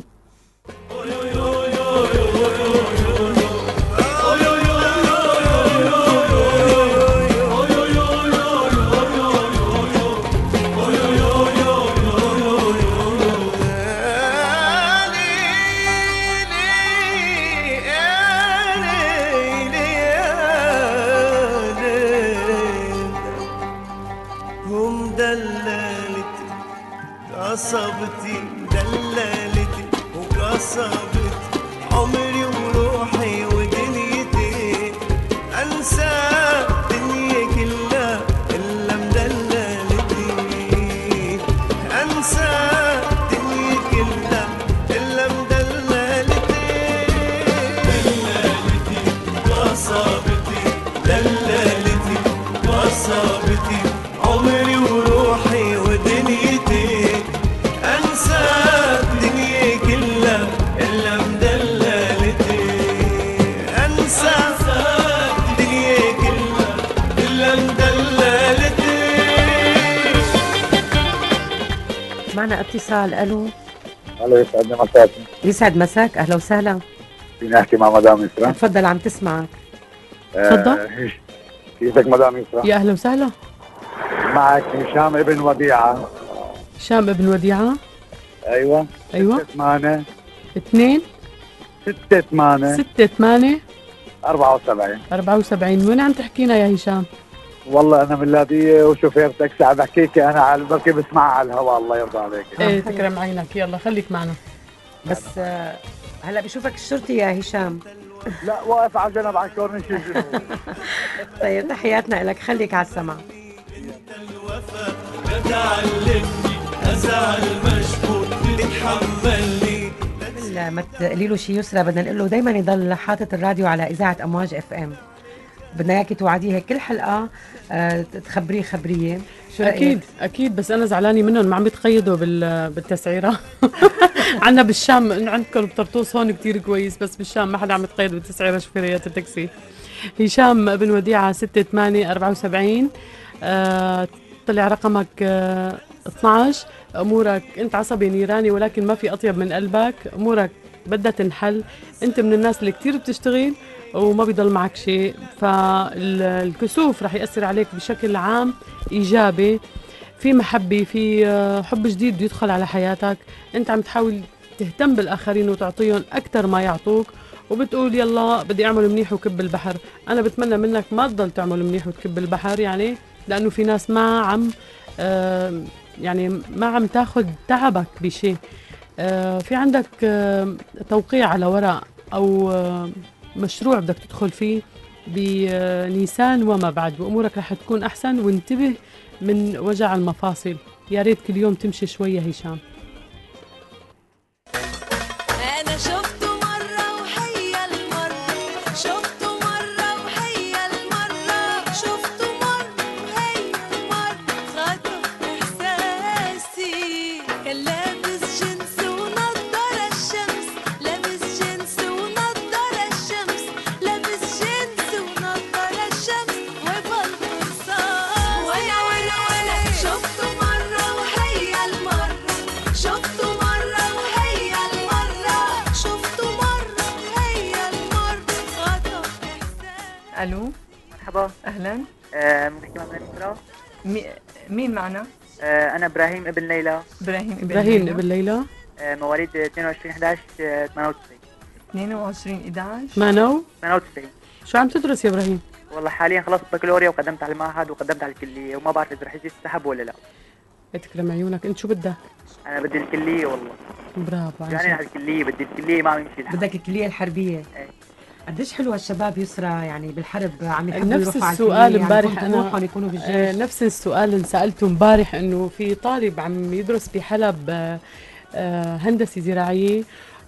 هم دلالتي قصبتي دلالتي وقصبتي عمري وروحي ودنيتي انسى الدنيا كلها الا مدلالتي انسى الدنيا كلها الا مدلالتي دلالتي قصبتي دلالتي قصبتي عمري وروحي ودنيتي انسى الدنيا كلها الا مدللتي انسى الدنيا كلها الا مدللتي. معنا اتصال. الو الو يسعدني مساكم. يسعد مساك، اهلا وسهلا. فيني احكي مع مدام يسرا؟ تفضل عم تسمعك. تفضل. آه كيفك مدام يسرا؟ يا أهلا وسهلا. معك هشام ابن وديعة. هشام ابن وديعة. ايوه ايوه. ستة ثمانية اثنين ستة ثمانية ستة ثمانية أربعة وسبعين أربعة وسبعين. وين عم تحكينا يا هشام؟ والله انا من لاذقية وشوفير تاكسي عم بحكيك انا على بركي بسمعها على الهواء. الله يرضى عليك. ايه تكرم عينك، يلا خليك معنا. بس آه هلا بشوفك الشرطي يا هشام. لا واقف على جنب على الكورنيش الجنوبي. طيب تحياتنا لك، خليك على السمع. الوفا بتعلمني ازعل مشغول بتحملني. قبل ما تقولي له شي يسرا بدنا نقول له دايما يضل حاطط الراديو على اذاعه امواج اف ام. بدنا اياكي توعديه هيك كل حلقه آه تخبريه خبريه. شو رأيك؟ اكيد اكيد، بس انا زعلانه منهم ما عم بتقيدوا بال بالتسعيره. عندنا بالشام عندكم بطرطوس هون كتير كويس، بس بالشام ما حدا عم يتقيد بالتسعيره شوفيريات التاكسي. هشام بن وديعه ستة ثمانية أربعة وسبعين. آه طلع رقمك آه اثنعش. امورك انت عصبي نيراني ولكن ما في اطيب من قلبك. امورك بدها تنحل. انت من الناس اللي كتير بتشتغل وما بيضل معك شيء، فالكسوف رح يأثر عليك بشكل عام إيجابي. في محبة، في حب جديد بده يدخل على حياتك. انت عم تحاول تهتم بالآخرين وتعطيهم أكتر ما يعطوك، وبتقول يلا بدي أعمل منيح وكب البحر. أنا بتمنى منك ما تضل تعمل منيح وتكب البحر، يعني لأنه في ناس ما عم آه يعني ما عم تاخد تعبك بشيء. آه في عندك آه توقيع على ورق أو آه مشروع بدك تدخل فيه بنيسان وما بعد، وأمورك رح تكون أحسن. وانتبه من وجع المفاصل، يا ريت كل يوم تمشي شوية هشام. أنا شفته مرة وهي المرة، شفته مرة وهي المرة، شفته مرة وهي المرة، خطف إحساسي. كان لابس جنس ونضارة الشمس، لابس جنس ونضارة الشمس، لابس جنس ونضارة الو مرحبا. اهلا. آه بنحكي مع ابراهيم إسراء. مي... مين معنا؟ آه انا ابراهيم ابن ليلى. ابراهيم ابن ابراهيم ليلى. ابن ليلى. آه مواليد اثنين وعشرين أحد عشر ثمانية وتسعين. اثنين وعشرين أحد عشر مانو؟ ثمانية وتسعين. شو عم تدرس يا ابراهيم؟ والله حاليا خلصت بكالوريا وقدمت على المعهد وقدمت على الكليه وما بعرف اذا رح يجي السحب ولا لا. تكرم عيونك. انت شو بدك؟ انا بدي الكليه والله. برافو. عن يعني جد. على الكليه بدي الكليه ما عم يمشي الحال. بدك الكليه الحربيه. ايه. قديش حلو هالشباب يسرى يعني بالحرب عم يحبوا نفس يروحوا على السؤال الكلية، امبارح يعني انا طموحهم يكونوا بالجيش. آه نفس السؤال اللي سالته امبارح انه في طالب عم يدرس بحلب آه آه هندسه زراعيه،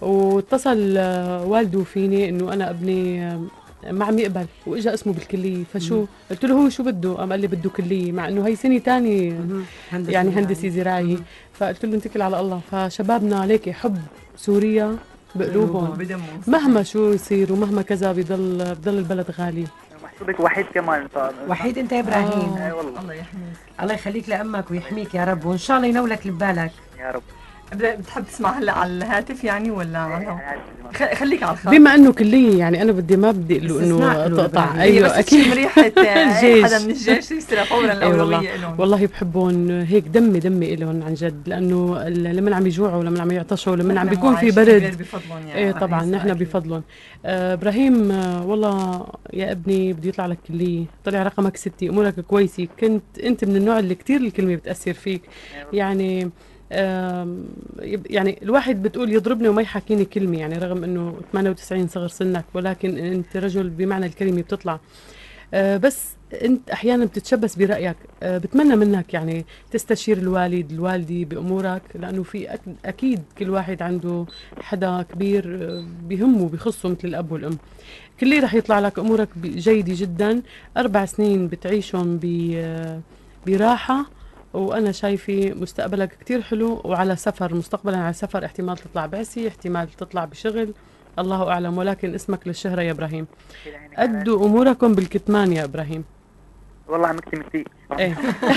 واتصل آه والده فيني انه انا ابني آه ما عم يقبل واجا اسمه بالكليه، فشو مم. قلت له هو شو بده؟ قام قال لي بده كليه، مع انه هي سنه ثانيه هندسة يعني زراعية. هندسه زراعيه. فقلت له نتكل على الله. فشبابنا عليك حب سوريا بقلوبهم، بدمهم. مهما شو يصير ومهما كذا بضل بضل البلد غالي. محسوبك وحيد كمان. وحيد انت يا ابراهيم. اي والله. الله يحميك. الله يخليك لامك ويحميك يا رب، وان شاء الله ينولك لبالك يا رب. بتحب تسمع هلا على الهاتف يعني ولا على الهواء؟ خ- خليك على الخط. بما انه كليه يعني انا بدي ما بدي له استثناء انه له تقطع. إبراهيم. ايوه ايوه اكيد اكيد. مريحة اي الجيش. حدا من الجيش يصير فورا أي الاولويه والله لهم. والله بحبهم هيك، دمي دمي لهم عن جد، لانه ال- لمن عم يجوعوا ولمن عم يعطشوا ولمن عم نحن بيكون في عايشين غير برد. بفضلهم يا ايه طبعا رئيس نحن أكيد. بفضلهم. آه ابراهيم آه والله يا ابني بده يطلع لك كليه، طلع رقمك ستة، امورك كويسه، كنت انت من النوع اللي كتير الكلمه بتاثر فيك. يعني آم، يب- يعني الواحد بتقول يضربني وما يحكيني كلمه، يعني رغم انه ثمانية وتسعين صغر سنك، ولكن انت رجل بمعنى الكلمه بتطلع. آه، بس انت احيانا بتتشبث برايك. آه، بتمنى منك يعني تستشير الوالد الوالده بامورك، لانه في أك- اكيد كل واحد عنده حدا كبير آه، بهمه بخصه مثل الاب والام. كلية رح يطلع لك امورك ب- جيده جدا، اربع سنين بتعيشهم ب آه، براحه، وانا شايفه مستقبلك كتير حلو، وعلى سفر مستقبلا على سفر، احتمال تطلع بعثي، احتمال تطلع بشغل، الله اعلم، ولكن اسمك للشهره يا ابراهيم. ادوا اموركم بالكتمان يا ابراهيم. والله عم اكتم كثير. ايه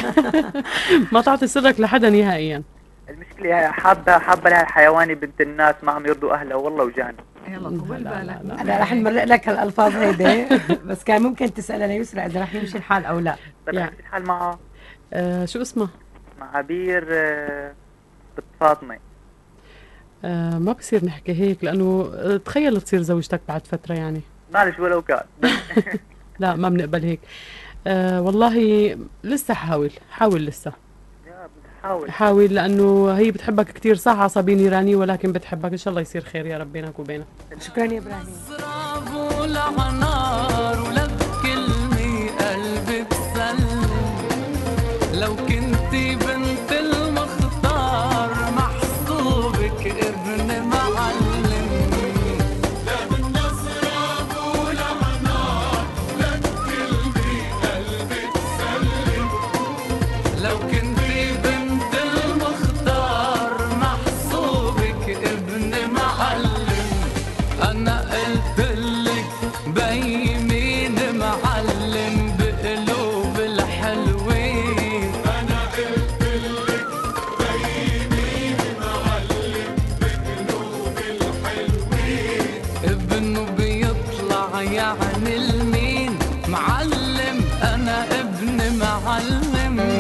ما تعطي سرك لحدا نهائيا. المشكله حابه حابه لها الحيواني بنت الناس ما عم يرضوا اهلها والله وجاني. يلا طول بالك. انا رح نمرق لك هالالفاظ هيدي بس كان ممكن تسالها ليسرى اذا رح يمشي الحال او لا. طيب يعني. يعني. الحال معها آه شو اسمها؟ مع عبير آه بنت فاطمه. آه ما بصير نحكي هيك، لانه آه، تخيل تصير زوجتك بعد فتره يعني. معلش ولو كان. لا ما بنقبل هيك. آه والله لسه حاول حاول لسه يا بتحاول. حاول، لانه هي بتحبك كثير، صح عصبي نيراني، ولكن بتحبك. ان شاء الله يصير خير يا رب بينك وبينها. شكرا يا ابراهيم. نار ولبكلمي قلبي بسلم، لو كنتي بنت المختار محسوبك ابن معلم. لا بالنصر ولا نار لبكلمي قلبي بسلم، لو كنتي بنت المختار محسوبك ابن معلم. أنا قلتلك بيمين معلم بقلوب الحلوين. أنا قلتلك بيمين معلم بقلوب الحلوين. ابنه بيطلع يعني المين معلم، أنا ابن معلم.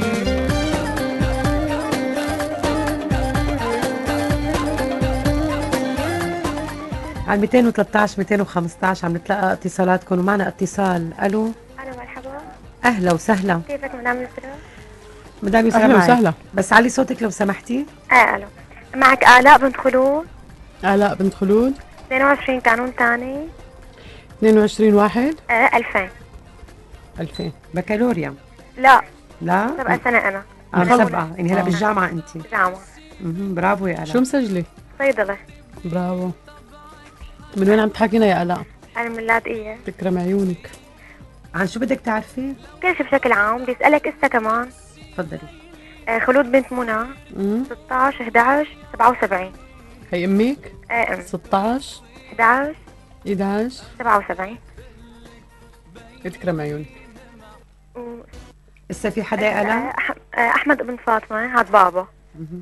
على مئتين وثلاثة عشر مئتين وخمسة عشر عم نتلقى اتصالاتكم، ومعنا اتصال. الو الو مرحبا. اهلا وسهلا. كيفك مدام يسرا؟ مدام يسرا أهلا معك. وسهلا. بس علي صوتك لو سمحتي. اه الو. معك آلاء بنت خلود. آلاء بنت خلود. اثنين وعشرين كانون ثاني. اثنين وعشرين واحد اه ألفين. ألفين. بكالوريا؟ لا لا سبع سنة انا. اه أنا سبعة، يعني هلا آه. بالجامعة انت. جامعة. مهم. برافو يا آلاء. شو مسجلة؟ صيدلة. برافو. من وين عم تحكينا يا آلاء؟ انا من لاذقية. تكرم عيونك. عن شو بدك تعرفي؟ كل شيء بشكل عام. بدي اسألك اسا كمان. تفضلي. آه خلود بنت منى. امم ستة عشر أحد عشر سبعة وسبعين. هي امك؟ اه ام. ستة عشر أحد عشر أحد عشر سبعة وسبعين. تكرم عيونك. و- لسه في حدا يا آه، آلاء؟ أح- آه، احمد بن فاطمة هاد بابا. مهم.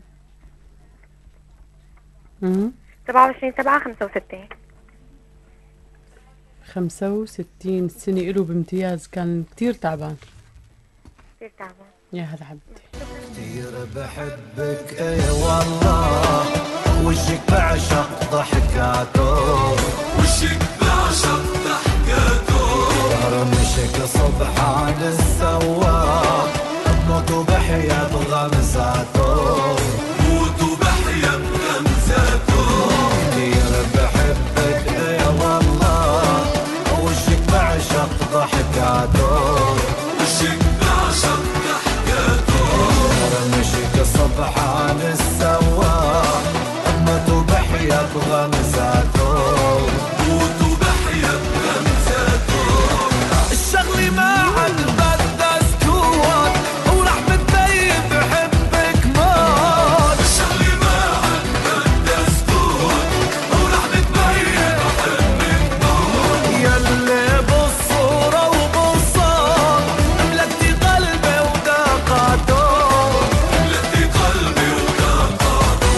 امم سبعة وعشرين سبعة خمسة وستين. خمسة وستين سنة إله بامتياز، كان كتير تعبان. كثير تعبان. يا هلا حبيبتي. كثير بحبك اي والله، وشك بعشق ضحكاته، وشك بعشق ضحكاته، رمشك صبحان السواق، موت وبحيا بغمزاته، موت وبحيا بغمزاته. كثير بحبك اي والله، وشك بعشق ضحكاته، وشك بعشق ضحكاته، رمشك صبحان السواق، موت وبحيا بغمزاته، موت وبحيا بغمزاته. الشغلي ما عاد بدها سكوت، وراح بتبين بحبك موت. الشغلي ما عاد بدها سكوت، وراح بتبين بحبك موت. يلي بالصورة وبالصوت ملكتي قلبي ودقاته، ملكتي قلبي ودقاته.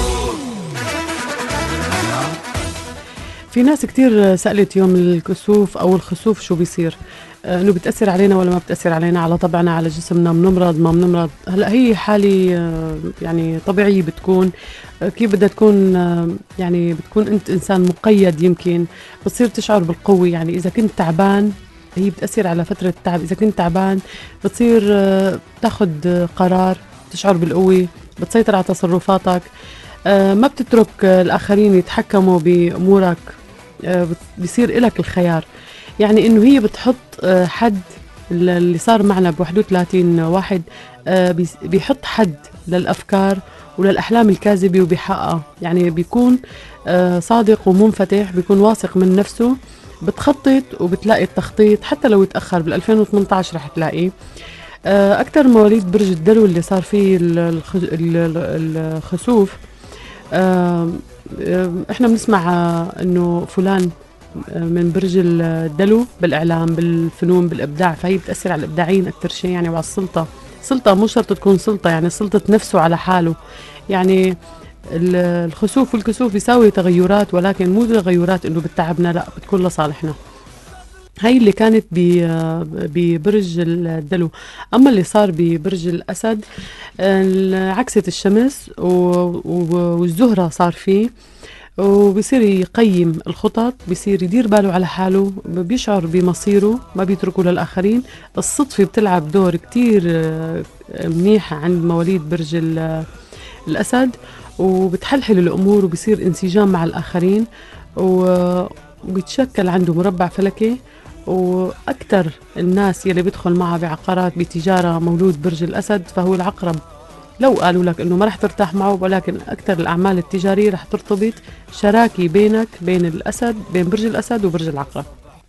في ناس كتير سألت يوم الكسوف أو الخسوف شو بيصير، آه، إنه بتأثر علينا ولا ما بتأثر علينا، على طبعنا، على جسمنا، بنمرض ما بنمرض. هلا هي حالة آه، يعني طبيعية بتكون، آه، كيف بدها تكون، آه، يعني بتكون أنت إنسان مقيد، يمكن بتصير تشعر بالقوة. يعني إذا كنت تعبان هي بتأثر على فترة التعب، إذا كنت تعبان بتصير آه، تاخد آه، قرار، تشعر بالقوة، بتسيطر على تصرفاتك، آه، ما بتترك آه، الآخرين يتحكموا بأمورك، آه، بت- بيصير إلك الخيار. يعني إنه هي بتحط آه، حد، اللي صار معنا ب واحد وثلاثين واحد، آه، بيس- بيحط حد للأفكار وللأحلام الكاذبة وبيحققها. يعني بيكون آه، صادق ومنفتح، بيكون واثق من نفسه، بتخطط وبتلاقي التخطيط حتى لو يتأخر. بال ألفين وثمانية عشر رح تلاقيه. آه، أكتر مواليد برج الدلو اللي صار فيه ال- الخ- ال- ال- الخسوف، آه، آه، احنا بنسمع آه، انه فلان آه، من برج الدلو بالاعلام، بالفنون، بالابداع، فهي بتاثر على الابداعيين اكثر شيء، يعني وعلى السلطه. سلطه مو شرط تكون سلطه، يعني سلطه نفسه على حاله. يعني ال- الخسوف والكسوف بيساوي تغيرات، ولكن مو تغيرات انه بتتعبنا، لا، بتكون لصالحنا. هاي اللي كانت ب- ببرج الدلو. اما اللي صار ببرج الاسد، آه، عكسة الشمس و- و- والزهرة صار فيه، وبصير يقيم الخطط، بصير يدير باله على حاله، بيشعر بمصيره، ما بيتركه للآخرين. الصدفة بتلعب دور كتير آه، منيح عند مواليد برج ال- الأسد، وبتحلحل الأمور، وبصير انسجام مع الآخرين، و- وبيتشكل عنده مربع فلكي. وأكثر الناس يلي بيدخل معها بعقارات بتجارة مولود برج الأسد فهو العقرب. لو قالوا لك انه ما رح ترتاح معه، ولكن اكثر الاعمال التجاريه رح ترتبط شراكه بينك بين الاسد، بين برج الاسد وبرج العقرب.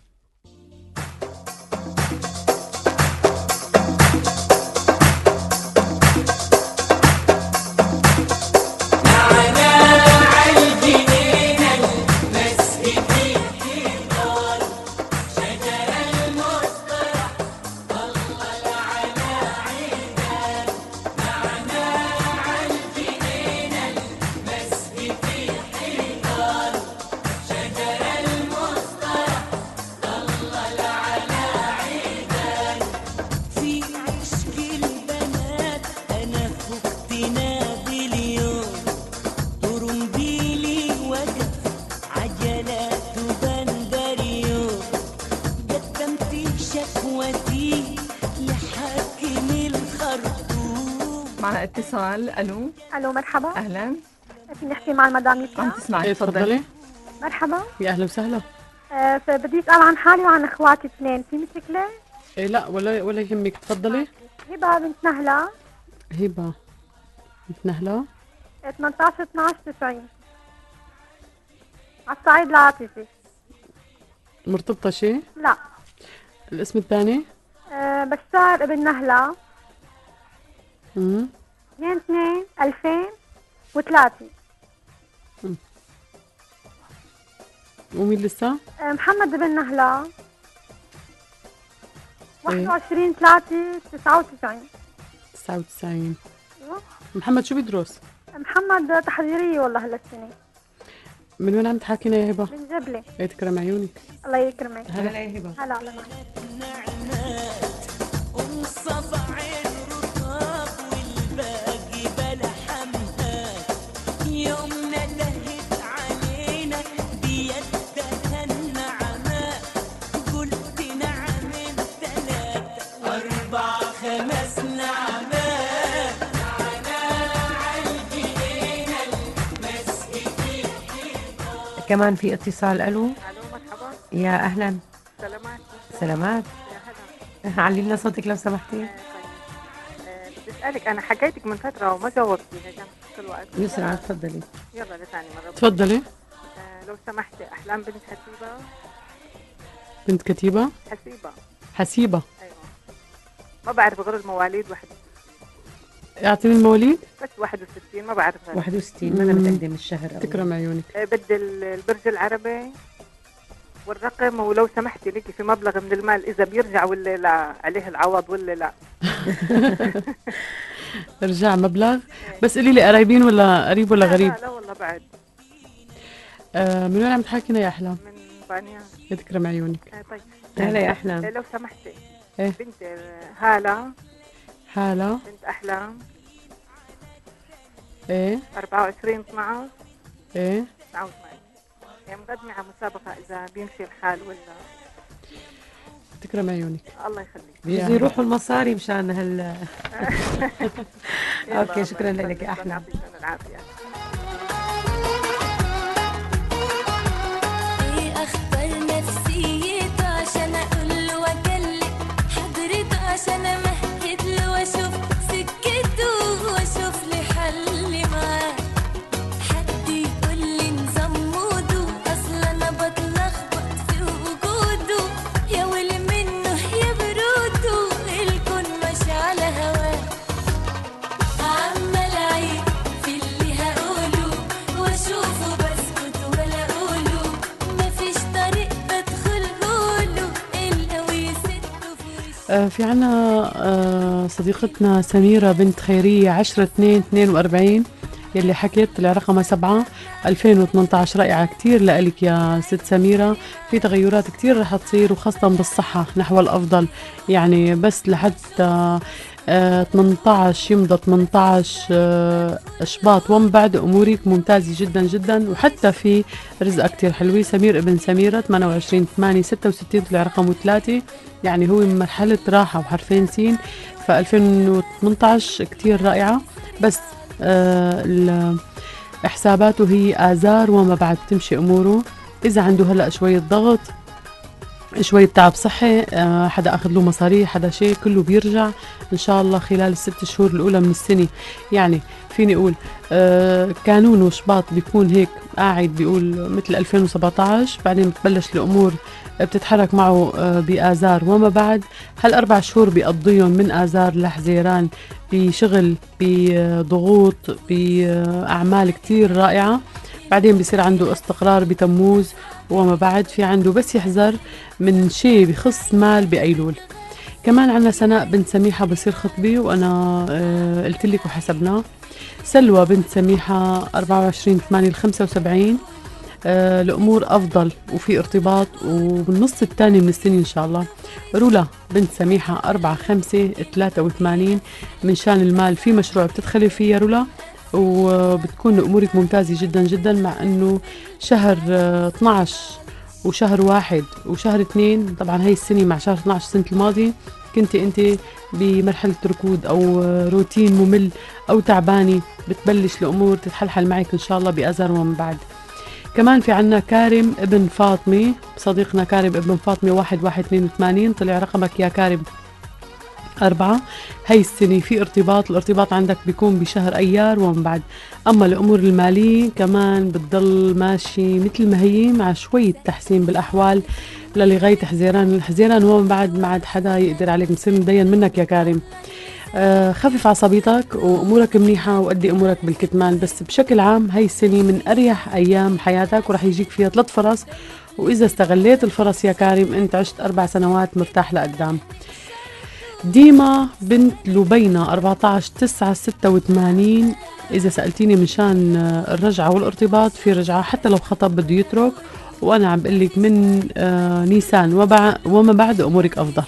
في عشق البنات أنا فقت نابليون، طرمبيلي وقف عجلات بندريون، قدمت شكوتي لحاكم الخرطوم. معنا اتصال. الو. الو مرحبا. اهلا. فيني احكي مع المدام يسرا؟ عم تسمعي، إيه، تفضلي. تفضلي. مرحبا. يا اهلا وسهلا. آه فبدي اسال عن حالي وعن اخواتي اثنين، في مشكله؟ إيه لا، ولا ولا يهمك، تفضلي. هبه بنت نهله. هبه بنت نهله. ثمانية عشر اثنعش تسعين على الصعيد العاطفي. مرتبطه شيء؟ لا. الاسم الثاني؟ آه بشار ابن نهله. امم اثنين اثنين ألفين وثلاثة. ومين لسه؟ آه محمد ابن نهله. واحد وعشرين ثلاثة تسعة وتسعين. تسعة وتسعين. ايوه. محمد شو بيدرس؟ محمد تحضيرية والله هالسنة. من وين عم تحاكينا يا هبة؟ من جبلة. ايه تكرم عيونك. الله يكرمك. هلا يا هبة. هلا الله معك. كمان في اتصال. الو. الو مرحبا. يا اهلا. سلامات. سلامات. يا هلا. علي لنا صوتك لو سمحتي. آه طيب. بدي اسالك انا حكيتك من فتره وما جاوبتيها كان كل وقت. يسرع تفضلي. يلا لثاني مره. تفضلي. آه لو سمحتي احلام بنت حسيبه. بنت كتيبة. حسيبه. حسيبة. ايوه. ما بعرف غير المواليد واحد. اعطيني المواليد. بس واحد وستين ما بعرف غير. واحد وستين ما انا متقدم الشهر. تكرم عيونك. آه بدي البرج العربي والرقم، ولو سمحتي ليكي في مبلغ من المال اذا بيرجع ولا لا، عليه العوض ولا لا. رجع مبلغ. بس قولي لي قرايبين ولا قريب ولا غريب؟ لا لا والله بعد. آه من وين عم تحاكينا يا احلام؟ من بانيان. تكرم عيونك. آه طيب. هلا يا احلام. آه لو سمحتي. ايه بنت هالة. هالة. بنت احلام. ايه أربعة وعشرين اثناشر. ايه تسعة وثمانين. يعني مقدمة على مسابقة إذا بيمشي الحال ولا. تكرم عيونك. الله يخليك. بيجي يروحوا المصاري مشان هال. اوكي شكرا لك يا احلام. يعطيك العافية. ايه اختار نفسيته عشان اقول له واكلم حضرته عشان امهد له واشوف سكته واشوف لي حل معاه. حد يقول لي نظام موده اصلا انا بتلخبط في وجوده. يا ويلي منه يا بروده الكون ماشي على هواه. عمال اعيد في اللي هقوله واشوفه بسكت ولا اقوله. مفيش طريق بدخله له الا ويسده في وشه. آه في عنا آه صديقتنا سميرة بنت خيرية عشرة اثنين اثنين وأربعين يلي حكيت طلع رقمها سبعة ألفين وثمانية عشر. رائعة كتير لإلك يا ست سميرة. في تغيرات كتير رح تصير وخاصة بالصحة نحو الأفضل، يعني بس لحتى آه ثمانية عشر يمضى ثمانية عشر آه اشباط ومن بعد امورك ممتازه جدا جدا، وحتى في رزقه كتير حلوه. سمير ابن سميره ثمانية وعشرين ثمانية ستة وستين طلع رقمه ثلاثة، يعني هو من مرحله راحه وحرفين سين. ف ألفين وثمانية عشر كتير رائعه، بس آه حساباته هي آذار وما بعد تمشي اموره. اذا عنده هلا شويه ضغط شوية تعب صحي، أه حدا أخذ له مصاري حدا شيء، كله بيرجع إن شاء الله خلال الست شهور الأولى من السنة. يعني فيني أقول أه كانون وشباط بيكون هيك قاعد بيقول مثل ألفين وسبعة عشر، بعدين بتبلش الأمور بتتحرك معه أه بآذار وما بعد. هالأربع شهور بيقضيهم من آذار لحزيران بشغل بضغوط بأعمال كتير رائعة. بعدين بيصير عنده استقرار بتموز وما بعد. في عنده بس يحذر من شيء بخص مال بأيلول. كمان عنا سناء بنت سميحة بصير خطبي وأنا آه قلت لك وحسبناه. سلوى بنت سميحة أربعة وعشرين ثمانية خمسة وسبعين آه الأمور أفضل وفي ارتباط وبالنص الثاني من السنة إن شاء الله. رولا بنت سميحة أربعة خمسة ثلاثة وثمانين من شان المال في مشروع بتدخلي فيه يا رولا وبتكون أمورك ممتازة جدا جدا، مع أنه شهر اثني عشر وشهر واحد وشهر اثنين طبعا هاي السنة مع شهر اثني عشر السنة الماضية كنت أنت بمرحلة ركود أو روتين ممل أو تعباني، بتبلش الأمور تتحلحل معك إن شاء الله بأزر ومن بعد. كمان في عنا كارم ابن فاطمة، صديقنا كارم ابن فاطمة واحد واحد اثنين وثمانين طلع رقمك يا كارم أربعة. هاي السنة في ارتباط، الارتباط عندك بيكون بشهر أيار ومن بعد. أما الأمور المالية كمان بتضل ماشي مثل ما هي مع شوية تحسين بالأحوال للغاية حزيران الحزيران ومن بعد ما عاد حدا يقدر عليك، مصير مدين منك يا كارم. آه خفف عصبيتك وأمورك منيحة وأدي أمورك بالكتمان، بس بشكل عام هاي السنة من أريح أيام حياتك ورح يجيك فيها ثلاث فرص، وإذا استغليت الفرص يا كارم أنت عشت أربع سنوات مرتاح لقدام. ديما بنت لبينة أربعة عشر تسعة ستة وثمانين. إذا سألتيني مشان الرجعة والارتباط، في رجعة حتى لو خطب بده يترك، وأنا عم بقلك من آه نيسان وبع وما بعد أمورك أفضل.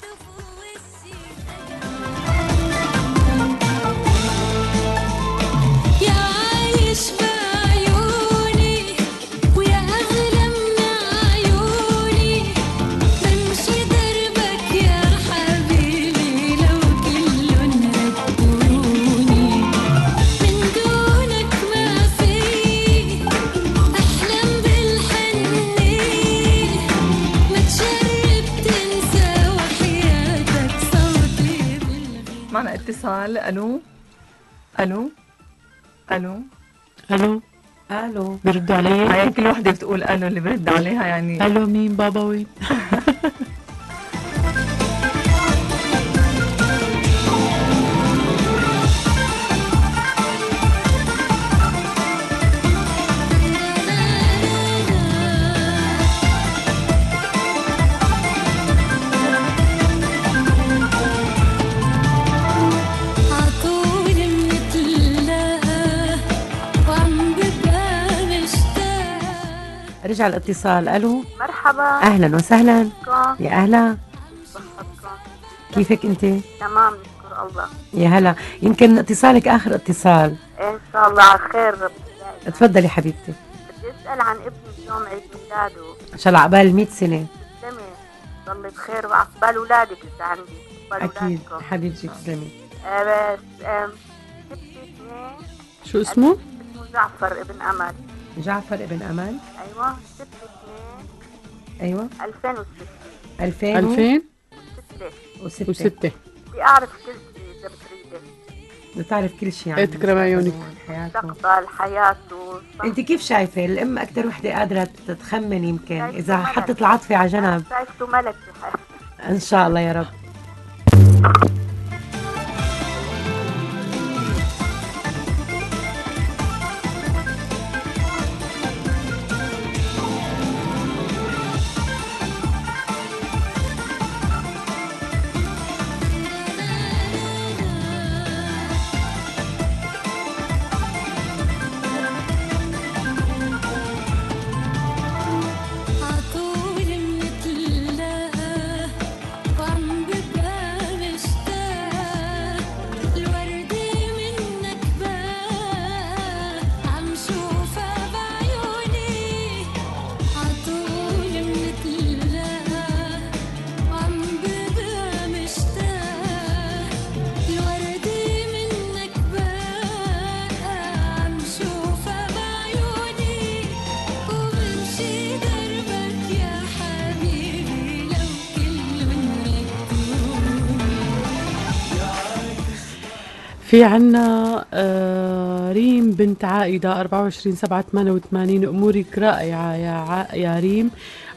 معنا اتصال. الو الو الو الو الو بيردوا علي؟ هاي كل وحده بتقول الو، اللي برد عليها يعني الو مين بابا وين؟ رجع الاتصال. الو مرحبا. اهلا وسهلا. كم. يا اهلا. كيفك انت؟ تمام نشكر الله. يا هلا، يمكن اتصالك آخر اتصال. إن شاء الله على خير. تفضلي حبيبتي. بدي أسأل عن ابني اليوم عيد ميلاده. إن شاء الله عقبال مئة سنة. تسلمي، ضلي بخير وعقبال أولادك إذا عندي. أكيد حبيبتي تسلمي. آه بس آه ستة اثنين. شو اسمه؟ اسمه جعفر ابن أمل. جعفر ابن أمل. أيوة ستة اثنين. أيوة ألفين وستة. ألفين ألفين وستة. وستة. بدي أعرف كل شيء إذا بتريدي. بدي تعرف كل شيء عنه. تكرم عيونك. مستقبل حياته. انت كيف شايفه الام اكثر وحده قادره تتخمن؟ يمكن اذا حطت العاطفه على جنب. شايفته ملك. ان شاء الله يا رب. في عنا آه ريم بنت عائدة أربعة وعشرين سبعة ثمانية وثمانين. أمورك رائعة يا ع... يا ريم،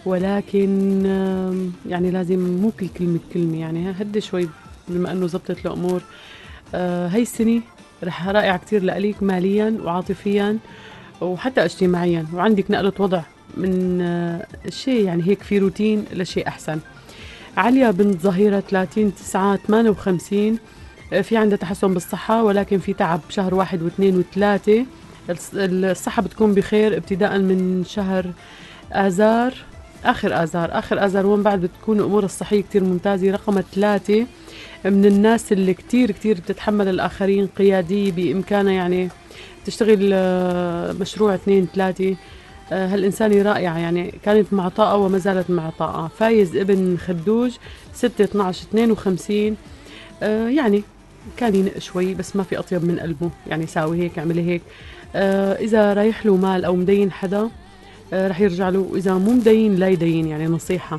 ولكن آه يعني لازم مو كل كلمة كلمة، يعني هدي شوي بما أنه زبطت الأمور. آه هاي السنة رح رائعة كتير لأليك ماليا وعاطفيا وحتى اجتماعيا، وعندك نقلة وضع من آه شيء يعني هيك في روتين لشيء أحسن. عليا بنت ظهيرة ثلاثين تسعة ثمانية وخمسين. في عندها تحسن بالصحة، ولكن في تعب شهر واحد واثنين وثلاثة. الصحة بتكون بخير ابتداء من شهر آذار، آخر آذار آخر آذار ومن بعد بتكون أمور الصحية كتير ممتازة. رقم ثلاثة من الناس اللي كتير كتير بتتحمل الآخرين، قيادية بإمكانها يعني تشتغل مشروع اثنين ثلاثة. هالإنسانة رائعة، يعني كانت معطاءة وما زالت معطاءة. فايز ابن خدوج ستة اثناشر اثنين وخمسين. آه يعني كان ينق شوي بس ما في أطيب من قلبه، يعني ساوي هيك اعملي هيك. آه إذا رايح له مال أو مدين حدا آه رح يرجع له، وإذا مو مدين لا يدين، يعني نصيحة،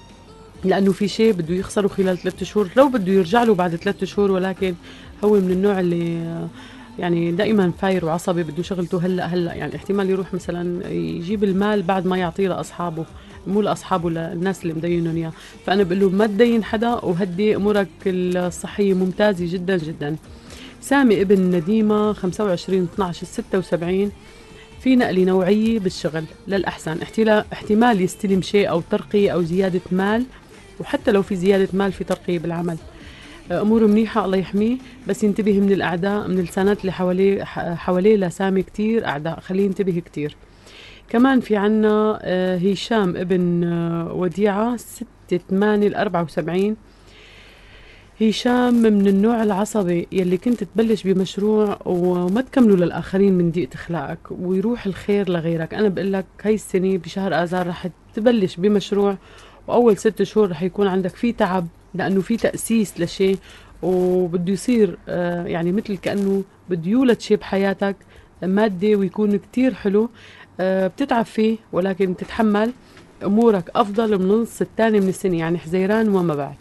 لأنه في شيء بده يخسره خلال ثلاثة شهور لو بده يرجع له بعد ثلاثة شهور. ولكن هو من النوع اللي آه يعني دائما فاير وعصبي، بده شغلته هلأ هلأ، يعني احتمال يروح مثلا يجيب المال بعد ما يعطيه لأصحابه، مو لأصحابه للناس اللي مدينهم إياه. فأنا بقول له ما تدين حدا وهدي أمورك الصحية ممتازة جدا جدا. سامي ابن نديمة خمسة وعشرين اثناشر ستة وسبعين. في نقلة نوعية بالشغل للأحسن، احتمال يستلم شيء أو ترقية أو زيادة مال، وحتى لو في زيادة مال في ترقية بالعمل. أموره منيحة الله يحميه، بس ينتبه من الأعداء، من السنات اللي حواليه حواليه لسامي كتير أعداء، خليه ينتبه كتير. كمان في عنا هشام ابن وديعة ستة ثمانية الأربعة وسبعين. هشام من النوع العصبي يلي كنت تبلش بمشروع وما تكمله للآخرين من ضيقة أخلاقك ويروح الخير لغيرك. أنا بقول لك هاي السنة بشهر آذار رح تبلش بمشروع، وأول ست شهور رح يكون عندك فيه تعب لأنه في تأسيس لشيء وبده يصير آه يعني مثل كأنه بده يولد شيء بحياتك مادي ويكون كتير حلو. آه بتتعب فيه ولكن تتحمل، أمورك أفضل من النص الثاني من السنة، يعني حزيران وما بعد.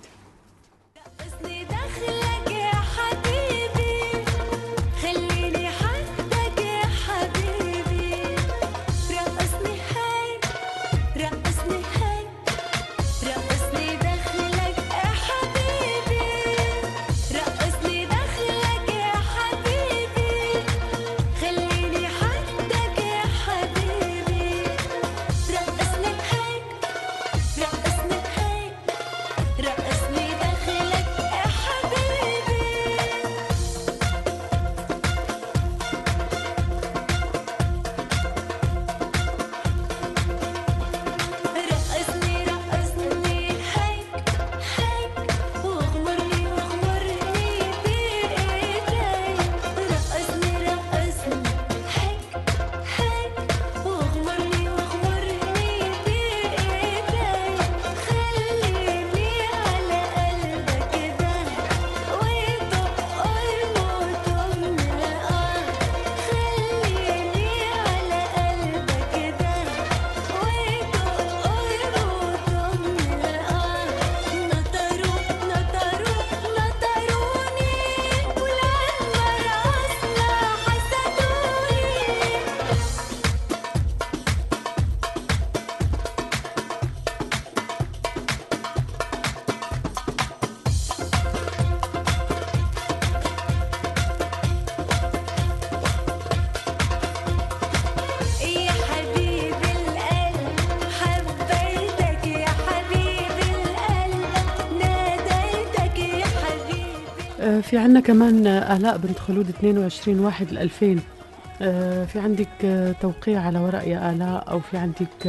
في عنا كمان آلاء بنت خلود اثنين وعشرين واحد الألفين. في عندك توقيع على ورق يا آلاء، أو في عندك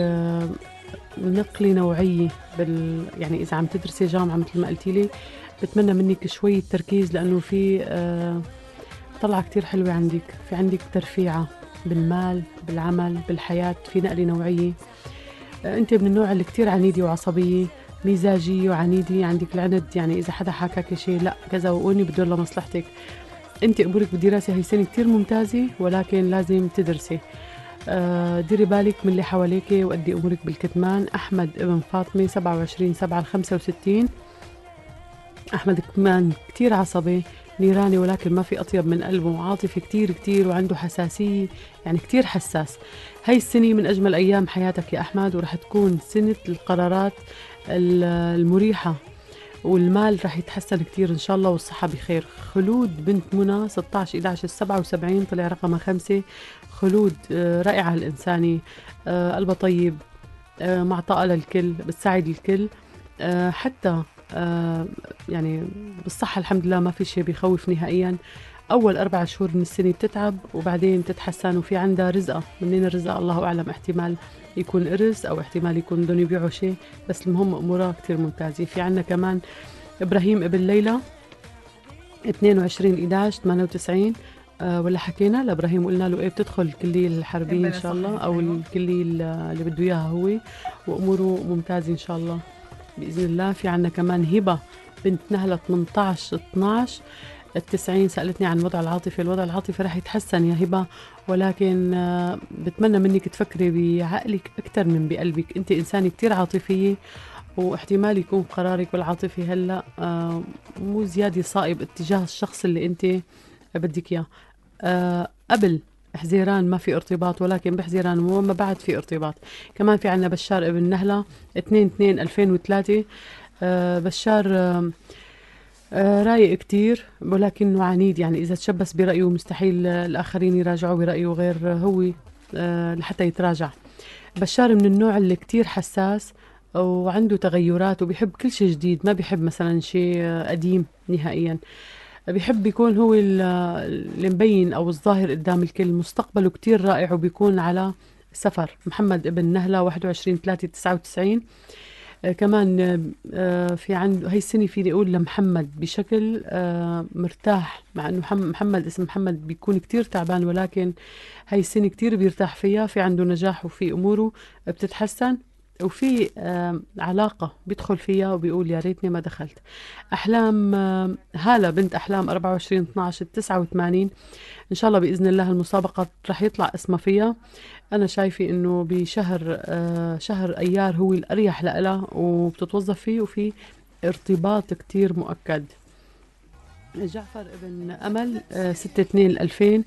نقل نوعية بال يعني إذا عم تدرسي جامعة مثل ما قلتي لي بتمنى منك شوية تركيز، لأنه في طلعة كتير حلوة عندك. في عندك ترفيعة بالمال بالعمل بالحياة، في نقل نوعية. أنت من النوع اللي كتير عنيدة وعصبية مزاجية وعنيدة، عندك العند، يعني إذا حدا حكاك شيء لا كذا وقوني بده لمصلحتك. أنت أمورك بالدراسة هي سنة كتير ممتازة، ولكن لازم تدرسي. آه ديري بالك من اللي حواليك وأدي أمورك بالكتمان. أحمد ابن فاطمة سبعة وعشرين سبعة الخمسة وستين. أحمد كمان كتير عصبي نيراني، ولكن ما في أطيب من قلبه، وعاطفي كتير كتير وعنده حساسية، يعني كتير حساس. هاي السنة من أجمل أيام حياتك يا أحمد، ورح تكون سنة القرارات المريحة، والمال رح يتحسن كتير إن شاء الله، والصحة بخير. خلود بنت منى ستة عشر إحدى عشر سبعة وسبعين طلع رقمها خمسة. خلود رائعة الإنسانة، قلبها طيب، معطاءة للكل، بتساعد الكل، حتى يعني بالصحة الحمد لله ما في شيء بيخوف نهائيا. أول أربع شهور من السنة بتتعب وبعدين تتحسن، وفي عندها رزقة. منين الرزق الله أعلم، احتمال يكون إرث أو احتمال يكون بدهم يبيعوا شيء، بس المهم أمورها كتير ممتازة. في عنا كمان إبراهيم ابن ليلى اثنين وعشرين إحدى عشر ثمانية وتسعين. أه ولا حكينا لإبراهيم وقلنا له إيه بتدخل الكلية الحربية إن شاء الله، أو الكلية اللي بده إياها هو، وأموره ممتازة إن شاء الله بإذن الله. في عنا كمان هبة بنت نهلة ثمانية عشر اثناشر التسعين، سألتني عن الوضع العاطفي. الوضع العاطفي رح يتحسن يا هبة، ولكن بتمنى منك تفكري بعقلك أكتر من بقلبك. أنت إنسانة كتير عاطفية، واحتمال يكون قرارك بالعاطفي هلأ مو زيادة صائب اتجاه الشخص اللي أنت بدك إياه. قبل حزيران ما في ارتباط، ولكن بحزيران وما بعد في ارتباط. كمان في عنا بشار ابن نهلة اثنين اثنين ألفين وثلاثة. بشار آه رايق كتير ولكنه عنيد، يعني إذا تشبث برأيه مستحيل الآخرين يراجعوا برأيه غير هو آه لحتى يتراجع. بشار من النوع اللي كتير حساس، وعنده تغيرات وبيحب كل شيء جديد، ما بيحب مثلا شيء قديم نهائيا. بيحب يكون هو ال- اللي مبين أو الظاهر قدام الكل. مستقبله كتير رائع وبيكون على سفر. محمد ابن نهلة واحد وعشرين ثلاثة تسعة وتسعين. آه، كمان آه، في عنده هاي السنة فيني أقول لمحمد بشكل آه، مرتاح، مع أنه محم- محمد اسم محمد بيكون كتير تعبان، ولكن هاي السنة كتير بيرتاح فيها. في عنده نجاح وفي أموره بتتحسن، وفي آه، علاقة بيدخل فيها وبيقول يا ريتني ما دخلت. أحلام آه، هالة بنت أحلام أربعة وعشرين اثناشر تسعة وثمانين. إن شاء الله بإذن الله المسابقة رح يطلع اسمها فيها. أنا شايفة إنه بشهر آه، شهر أيار هو الأريح لها وبتتوظف فيه، وفي ارتباط كتير مؤكد. جعفر ابن أمل آه، ستة اثنين ألفين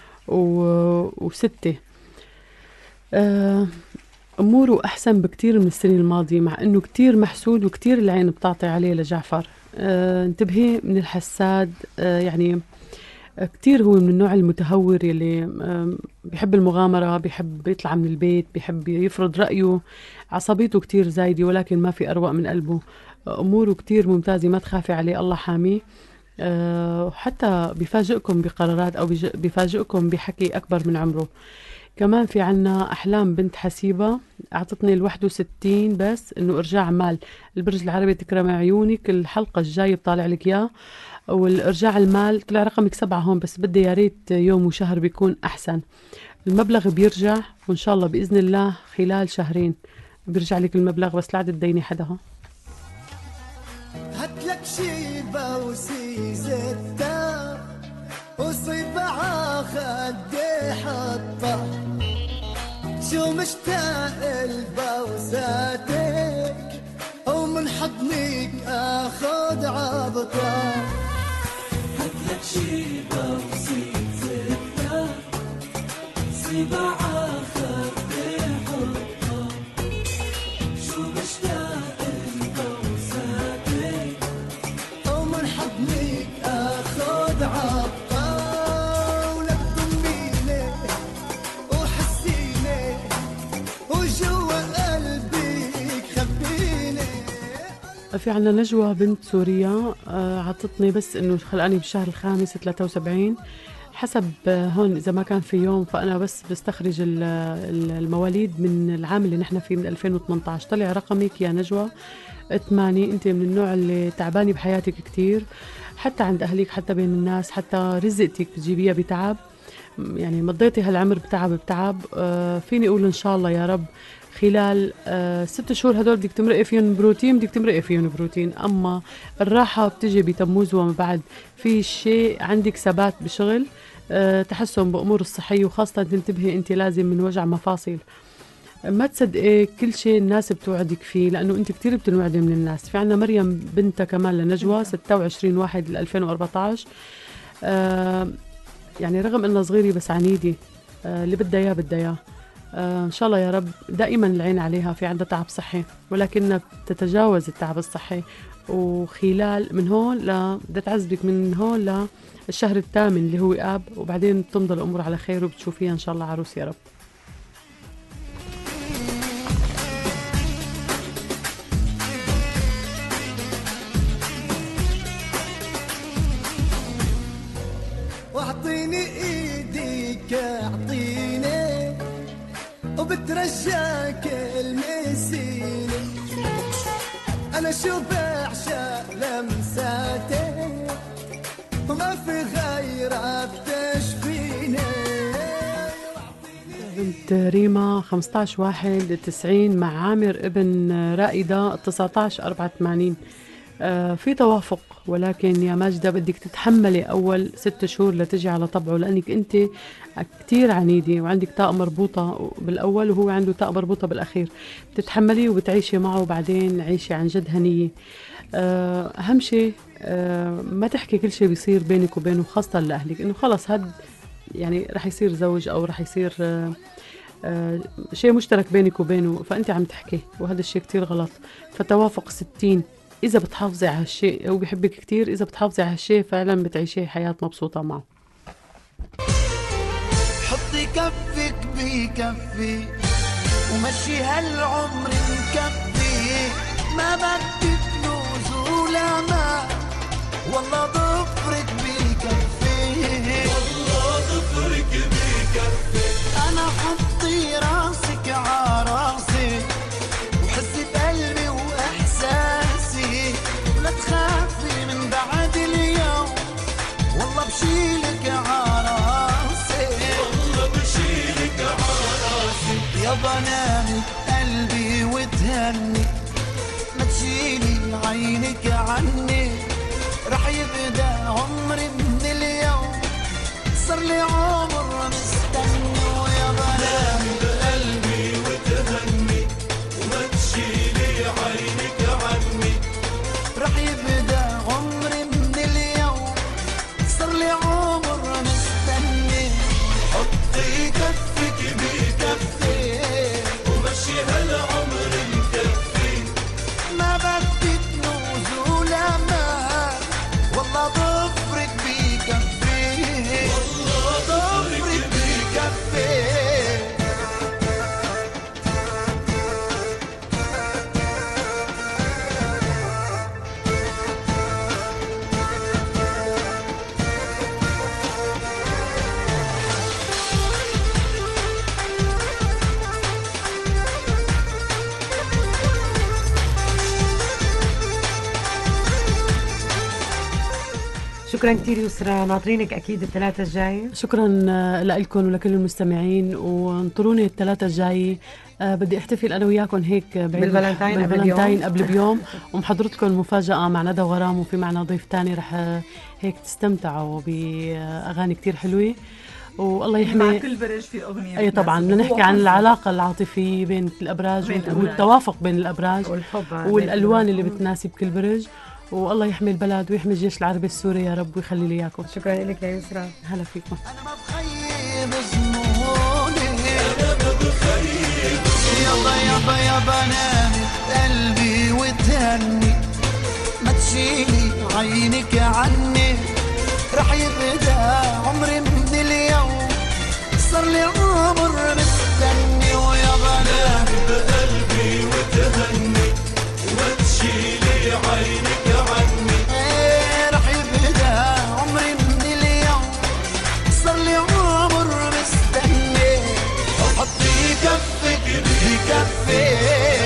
وستة. آه، أموره أحسن بكتير من السنة الماضية، مع أنه كتير محسود وكتير العين بتعطي عليه لجعفر. آه، انتبهي من الحساد. آه، يعني كتير هو من النوع المتهور يلي آم، بيحب المغامرة، بيحب يطلع من البيت، بيحب يفرض رأيه. عصبيته كتير زايدة، ولكن ما في أروق من قلبه. أموره كتير ممتازة، ما تخافي عليه، الله حاميه. أه حتى بيفاجئكم بقرارات أو بيج- بيفاجئكم بحكي أكبر من عمره. كمان في عنا أحلام بنت حسيبة، أعطتني الواحد وستين بس إنه إرجاع مال. البرج العربي تكرم عيونك، الحلقة الجاية بطالع لك إياه. والإرجاع المال طلع رقمك سبعة هون، بس بدي يا ريت يوم وشهر بيكون أحسن. المبلغ بيرجع، وإن شاء الله بإذن الله خلال شهرين بيرجع لك المبلغ، بس لا تديني حدا. ها هاتلك شيبة وسيزتة وصبعة خدي حطة، شو مشتاق لبوساتك ومن حضنك اخد عبطة. هاتلك شيبة وسيزتة صباعة خدي حطة، شو مشتاق لبوساتك ومن حضنك اخد عبطة. ولك ضميني وحسيني وجوا قلبك خبيني. في عنا نجوى بنت سوريا، آه، عطتني بس إنه خلقاني بالشهر الخامس ثلاثة وسبعين حسب آه، هون. إذا ما كان في يوم فأنا بس بستخرج ال- ال- المواليد من العام اللي نحن فيه من ألفين وثمانية عشر. طلع رقمك يا نجوى ثمانية. أنت من النوع اللي تعباني بحياتك كتير، حتى عند أهليك، حتى بين الناس، حتى رزقتك بتجيبيها بتعب. م- يعني مضيتي هالعمر بتعب بتعب. آه، فيني أقول إن شاء الله يا رب خلال آه ست شهور هدول بدك تمرقي فيهم بروتين، بدك تمرقي فيهم بروتين. أما الراحة بتجي بتموز وما بعد. في شيء عندك ثبات بشغل، آه تحسن بأمور الصحية، وخاصة تنتبهي أنت لازم من وجع مفاصل. ما تصدقي كل شيء الناس بتوعدك فيه، لأنه أنت كتير بتنوعدي من الناس. في عنا مريم بنتها كمان لنجوى ستة وعشرين واحد ألفين وأربعة عشر. آه يعني رغم أنها صغيرة بس عنيدة، آه اللي بدها إياه بدها إياه. آه إن شاء الله يا رب دائما العين عليها. في عندها تعب صحي، ولكنها تتجاوز التعب الصحي. وخلال من هون ل بدها تعذبك من هون للشهر الثامن اللي هو آب، وبعدين بتمضى الأمور على خير وبتشوفيها إن شاء الله عروس يا رب. واعطيني ايديك اعطيني وبترجاك المسيني. انا شو بعشق لمساتك وما في غيرها بتشفيني. بنت ريما خمسة عشر واحد تسعين مع عامر ابن رائدة تسعة عشر أربعة وثمانين. آه في توافق، ولكن يا ماجدة بدك تتحملي أول ست شهور لتجي على طبعه، لأنك أنت كتير عنيدة وعندك طاقة مربوطة بالأول وهو عنده طاقة مربوطة بالأخير. بتتحملي وبتعيشي معه، وبعدين عيشي عن جد هنية. آه أهم شيء آه ما تحكي كل شيء بيصير بينك وبينه، خاصة لأهلك، إنه خلص هاد يعني رح يصير زوج أو رح يصير آه آه شيء مشترك بينك وبينه، فأنت عم تحكي، وهذا الشيء كتير غلط. فتوافق ستين. إذا بتحافظي على هالشيء، هو بيحبك كتير، إذا بتحافظي على هالشيء فعلا بتعيشي حياة مبسوطة معه. حطي كفك بكفي ومشي هالعمر مكفي. ما بدي فلوس ولا مال والله ضفرك بكفي والله ضفرك بكفي أنا حطي راسك عراسي وحسي بقلبي وإحساسي ولا تخافي من بعد اليوم والله بشيلك عراسي والله بشيلك عراسي يا بناني قلبي وتهني ما تشيلي عينك عني رح يبدأ عمري من اليوم صار لي عمر مستني ويا بناني بقلبي وتهني وما تشيلي عينك عني رح يبدأ عمري من اليوم صار لي عمر مستني حطي كفك بكفي ومشي هالعمر مكفي ما بدي كنوز ولا مال والله ضفرك بكفي والله ضفرك بكفي شكرا كثير يسرى، ناطرينك اكيد الثلاثة الجاية. شكرا لكم ولكل المستمعين، وانطروني الثلاثة الجاية. أه بدي احتفل انا وياكم هيك بالفالنتاين قبل بالفالنتاين بيوم قبل بيوم ومحضرتكم مفاجأة مع ندى وغرام، وفي معنا ضيف تاني رح هيك تستمتعوا بأغاني كتير حلوة. والله يحمي مع كل برج في أغنية. أي طبعا بدنا نحكي عن العلاقة العاطفية بين الأبراج بين والتوافق بين الأبراج والحب والألوان اللي بتناسب كل برج. والله يحمي البلد ويحمي الجيش العربي السوري يا رب ويخلي لي اياكم. شكرا لك يا يسرى. هلا فيكم. أنا ما بخيب ظنوني أنا ما بخيب يلا يابا يا بناني قلبي وتهني ما تشيلي عينك عني رح يبدأ عمري من اليوم صار لي عمر مستني ويا بناني بقلبي وتهني وما تشيلي عينك عني ايه رح يبدأ عمري من اليوم صار لي عمر مستني حطي كفك بكفي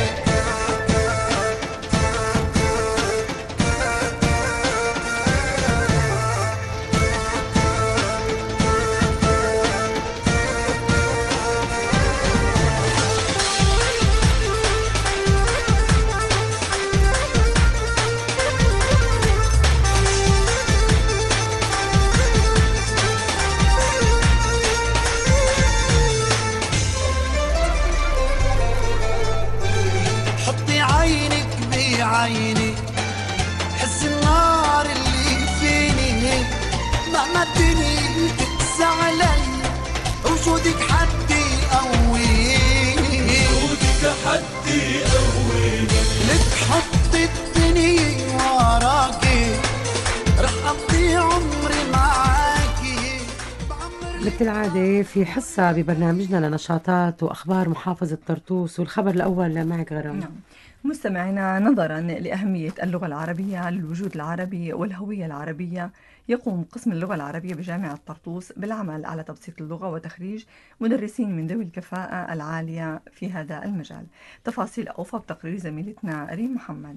عيني حس النار اللي فيني مهما الدنيا تقسى علي وجودك حدي قويني وجودك حدي قويني لك حط الدنيا وراكي رح أقضي عمري معاكي. مثل العادة في حصة ببرنامجنا لنشاطات وأخبار محافظة طرطوس، والخبر الأول معك غرام. نعم. مستمعينا، نظرا لأهمية اللغة العربية للوجود العربي والهوية العربية، يقوم قسم اللغة العربية بجامعة طرطوس بالعمل على تبسيط اللغة وتخريج مدرسين من ذوي الكفاءة العالية في هذا المجال. تفاصيل أوفى بتقرير زميلتنا ريم محمد.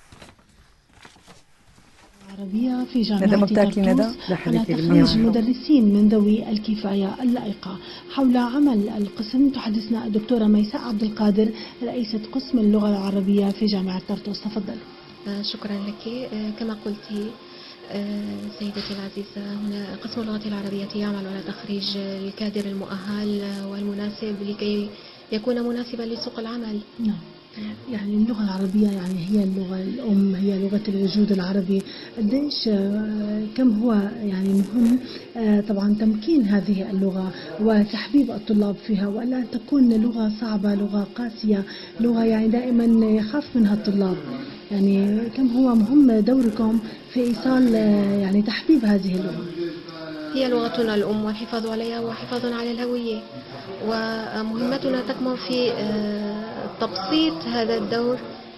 العربية في جامعة طرطوس على تخريج مدرسين من ذوي الكفاية اللائقة. حول عمل القسم تحدثنا الدكتورة ميساء عبد القادر رئيسة قسم اللغة العربية في جامعة طرطوس. تفضل. شكرا لك. كما قلت سيدتي العزيزة، هنا قسم اللغة العربية يعمل على تخريج الكادر المؤهل والمناسب لكي يكون مناسبا لسوق العمل. نعم. يعني اللغة العربية يعني هي اللغة الأم، هي لغة الوجود العربي. قديش كم هو يعني مهم طبعا تمكين هذه اللغة وتحبيب الطلاب فيها، وألا تكون لغة صعبة، لغة قاسية، لغة يعني دائما يخاف منها الطلاب. يعني كم هو مهم دوركم في إيصال يعني تحبيب هذه اللغة. هي لغتنا الأم والحفاظ عليها وحفاظ على الهوية، ومهمتنا تكمن في تبسيط هذا الدور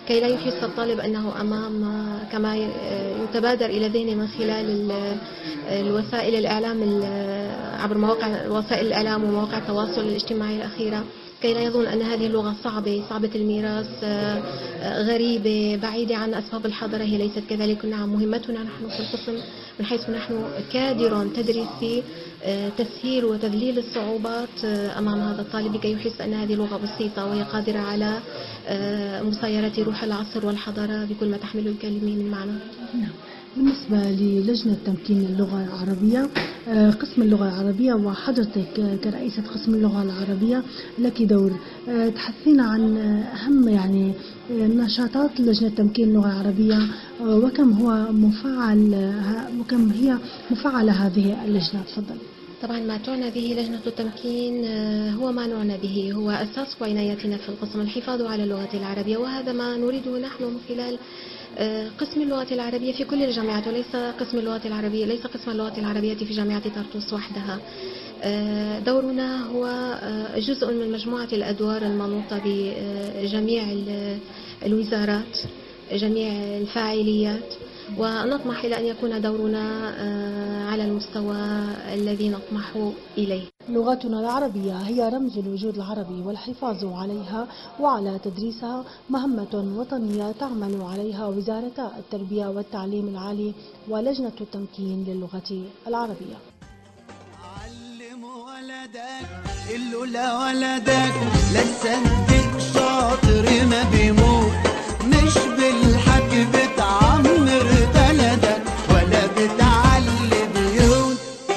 كي لا يحس الطالب أنه أمام كما يتبادر إلى ذهني من خلال الوسائل الإعلام عبر مواقع وسائل الإعلام ومواقع التواصل الاجتماعي الأخيرة، كي لا يظن أن هذه اللغة صعبة صعبة الميراث غريبة بعيدة عن أسباب الحضارة. هي ليست كذلك. نعم، مهمتنا نحن في القسم من حيث نحن كادر تدريسي تسهيل وتذليل الصعوبات أمام هذا الطالب لكي يحس أن هذه لغة بسيطة وهي قادرة على مسايرة روح العصر والحضارة بكل ما تحمله الكلمة من معنى. نعم. بالنسبة للجنة تمكين اللغة العربية، قسم اللغة العربية وحضرتك كرئيسة قسم اللغة العربية لك دور، تحدثينا عن أهم يعني نشاطات لجنة تمكين اللغة العربية وكم هو مفعل وكم هي مفعلة هذه اللجنة. تفضل. طبعا ما تعنى به لجنة التمكين هو ما نعنى به، هو أساس عنايتنا في القسم الحفاظ على اللغة العربية، وهذا ما نريده نحن من خلال قسم اللغة العربية في كل الجامعات، وليس قسم اللغة العربية ليس قسم اللغة العربية في جامعة طرطوس وحدها. دورنا هو جزء من مجموعة الأدوار المنوطة بجميع الوزارات، جميع الفاعليات، ونطمح إلى أن يكون دورنا على المستوى الذي نطمح إليه. لغتنا العربية هي رمز الوجود العربي، والحفاظ عليها وعلى تدريسها مهمة وطنية تعمل عليها وزارة التربية والتعليم العالي ولجنة التمكين للغة العربية. علم ولدك قله لولدك لا تصدق شاطر ما بيموت، مش بالحكي بتعمر بلدك ولا بتعلي بيوت.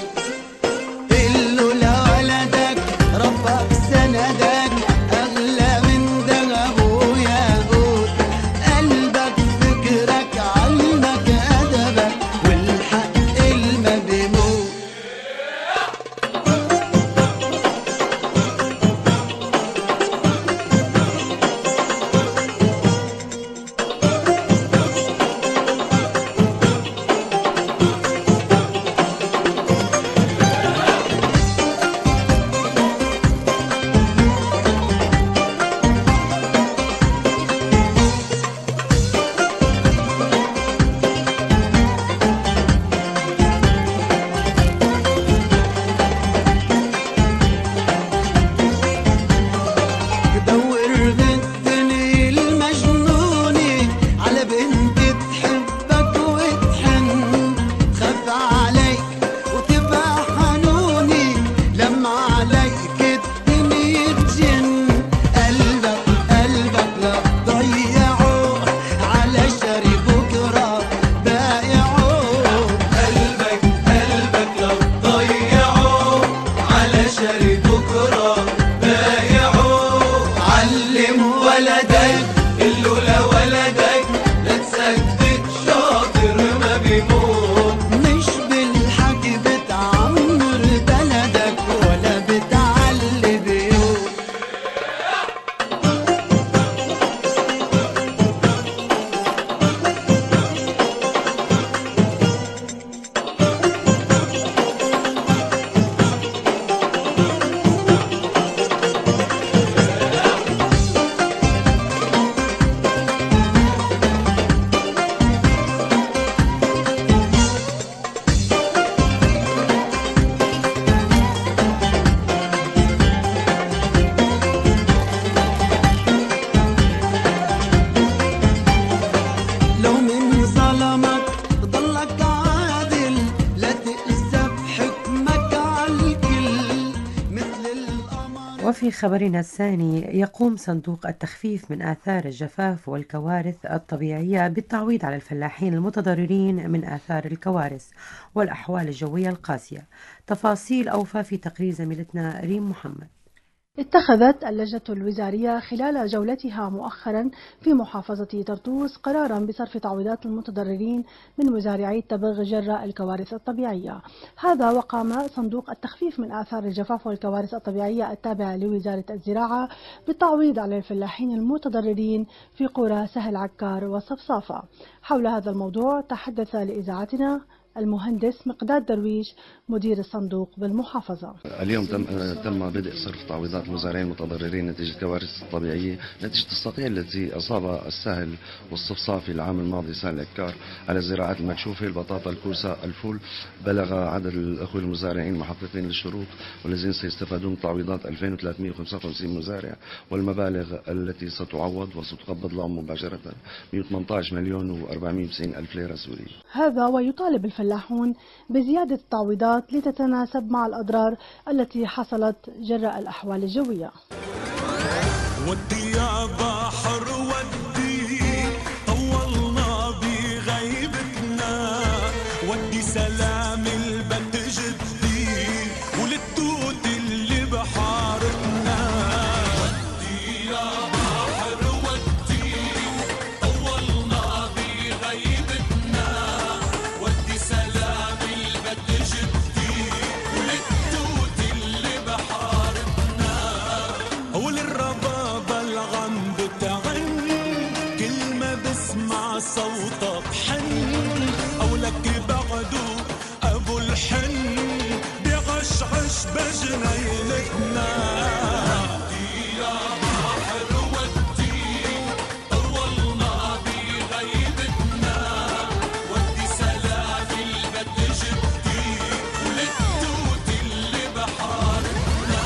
قله لولدك ربك سندك أغلى من ذهب وياقوت، قلبك فكرك علمك أدبك والحق الما بيموت. وفي خبرنا الثاني، يقوم صندوق التخفيف من آثار الجفاف والكوارث الطبيعية بالتعويض على الفلاحين المتضررين من آثار الكوارث والأحوال الجوية القاسية. تفاصيل أوفى في تقرير زميلتنا ريم محمد. اتخذت اللجنة الوزارية خلال جولتها مؤخرا في محافظة طرطوس قرارا بصرف تعويضات المتضررين من مزارعي التبغ جراء الكوارث الطبيعية. هذا وقام صندوق التخفيف من آثار الجفاف والكوارث الطبيعية التابع لوزارة الزراعة بالتعويض على الفلاحين المتضررين في قرى سهل عكار وصفصافة. حول هذا الموضوع تحدث لإذاعتنا المهندس مقداد درويش مدير الصندوق بالمحافظة. اليوم تم تم بدء صرف تعويضات المزارعين المتضررين نتيجة الكوارث الطبيعية نتيجة الصقيع التي أصاب الساهل والصفصافي العام الماضي سنة الإبكار على الزراعات المكشوفة، البطاطا، الكوسة، الفول. بلغ عدد الأخوة المزارعين المحققين للشروط والذين سيستفادون من تعويضات ألفين وثلاثمئة وخمسة وخمسين مزارع، والمبالغ التي ستعوض وستقبض لهم مباشرة مئة وثمانية عشر مليون وأربعمئة وتسعين ألف ليرة سورية. هذا ويطالب الفلاحون بزيادة التعويضات لتتناسب مع الأضرار التي حصلت جراء الأحوال الجوية. ودي يا بحر ودي طولنا بغيبتنا، ودي سلام البلد جدي وللتوت اللي بحارتنا. ودي يا بحر ودي طولنا بغيبتنا، ودي سلام البلد جدي وللتوت اللي بحارتنا. وللربابة الغم بتغن كل ما بسمع صوتك حن، أو لك بعده أبو الحن بغشغش بجنينتنا. ودي يا بحر ودي طولنا بغيبتنا، ودي سلام البلد جدي وللتوت اللي بحارتنا.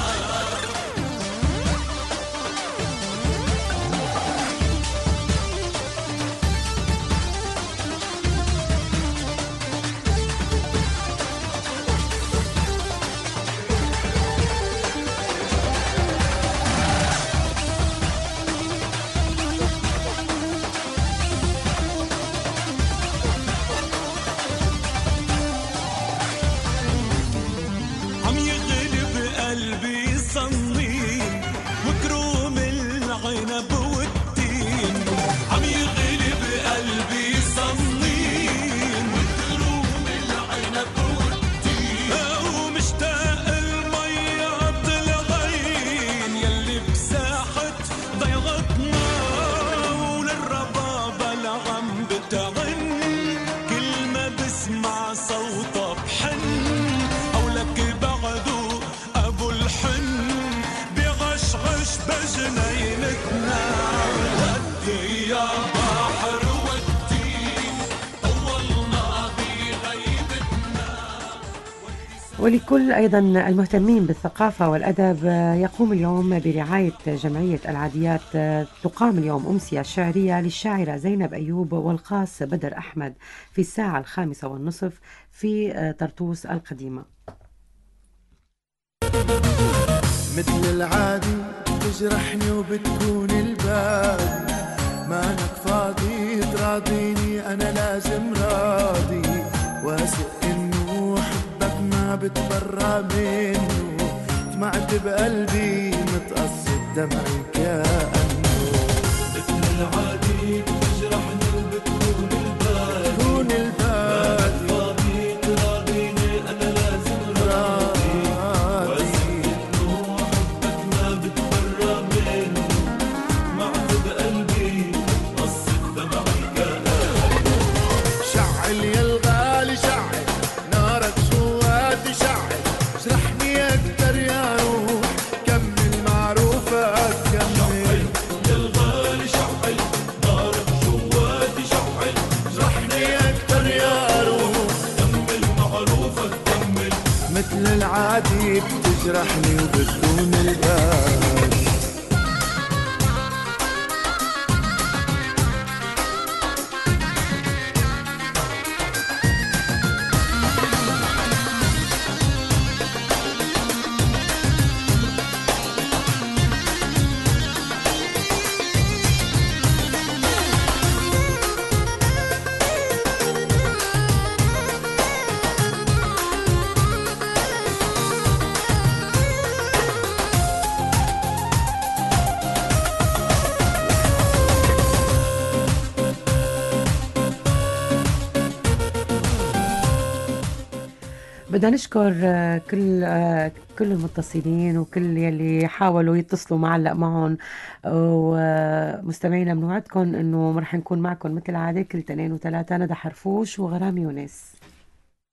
عم يغلب قلبي صنين وكروم العنب والتين، عم يغلب قلبي صنين وكروم العنب والتين، ومشتاق المية الغين يلي بساحة ضيغتنا. وللربابة العم بتغن كل ما بسمع صوتها بحن، أو لك بعده أبو الحن بغشغش بجنينتنا. ودي يا بحر ودي طولنا بغيبتنا. ولكل أيضا المهتمين بالثقافة والأدب، يقوم اليوم برعاية جمعية العاديات تقام اليوم أمسية شعرية للشاعرة زينب أيوب والقاص بدر أحمد في الساعة الخامسة والنصف في طرطوس القديمة. مثل العادي تجرحني وبتكون الباقي، مانك فاضي تراضيني أنا لازم راضي، واثق إنه حبك ما بتبرى منه، طمعت بقلبي متقصد دمعي كأنه. مثل العادي تجرحني وبتكون الباقي، تكون الباقي مانك فاضي تراضيني أنا لازم راضي، واثق إنه حبك ما بتبرى منه، طمعت بقلبي متقصد دمعي كأنه. شعل يا الغالي شعل نارك جواتي شعل، جرحني أكتر يا روح كمل معروفك كمل. يا الغالي شعل نارك جواتي شعل، جرحني أكتر يا روح كمل معروفك كمل. مثل العادي بتجرحني وبتكون الباقي. بدنا نشكر كل كل المتصلين وكل يلي حاولوا يتصلوا معلق معهم، ومستمعينا بنوعدكم انه رح نكون معكم مثل العاده كل تنين وثلاثة. ندى حرفوش وغرام يونس.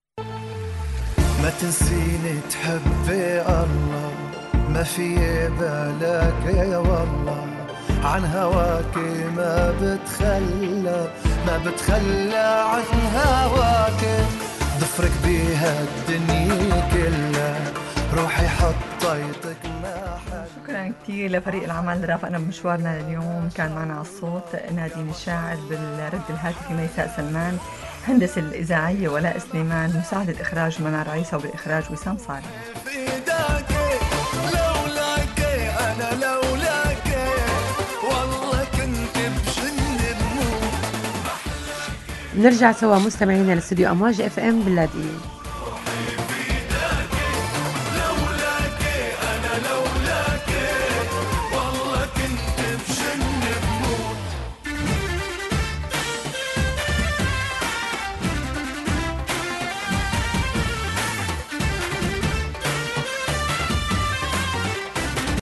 ما تنسيني تحبي الله، ما في بالك يا والله، عن هواك ما بتخلى، ما بتخلى عن هواك، ضفرك بيها الدنيا كلها، روحي حطيتك محل. شكرا كثير لفريق العمل رافقنا بمشوارنا لليوم. كان معنا على الصوت نادين الشاعر، بالرد الهاتفي ميساء سلمان، هندسة الإذاعية ولاء سليمان، مساعدة إخراج منار عيسى، وبإخراج وسام صالح. نرجع سوا مستمعينا لاستوديو أمواج اف ام باللاذقية.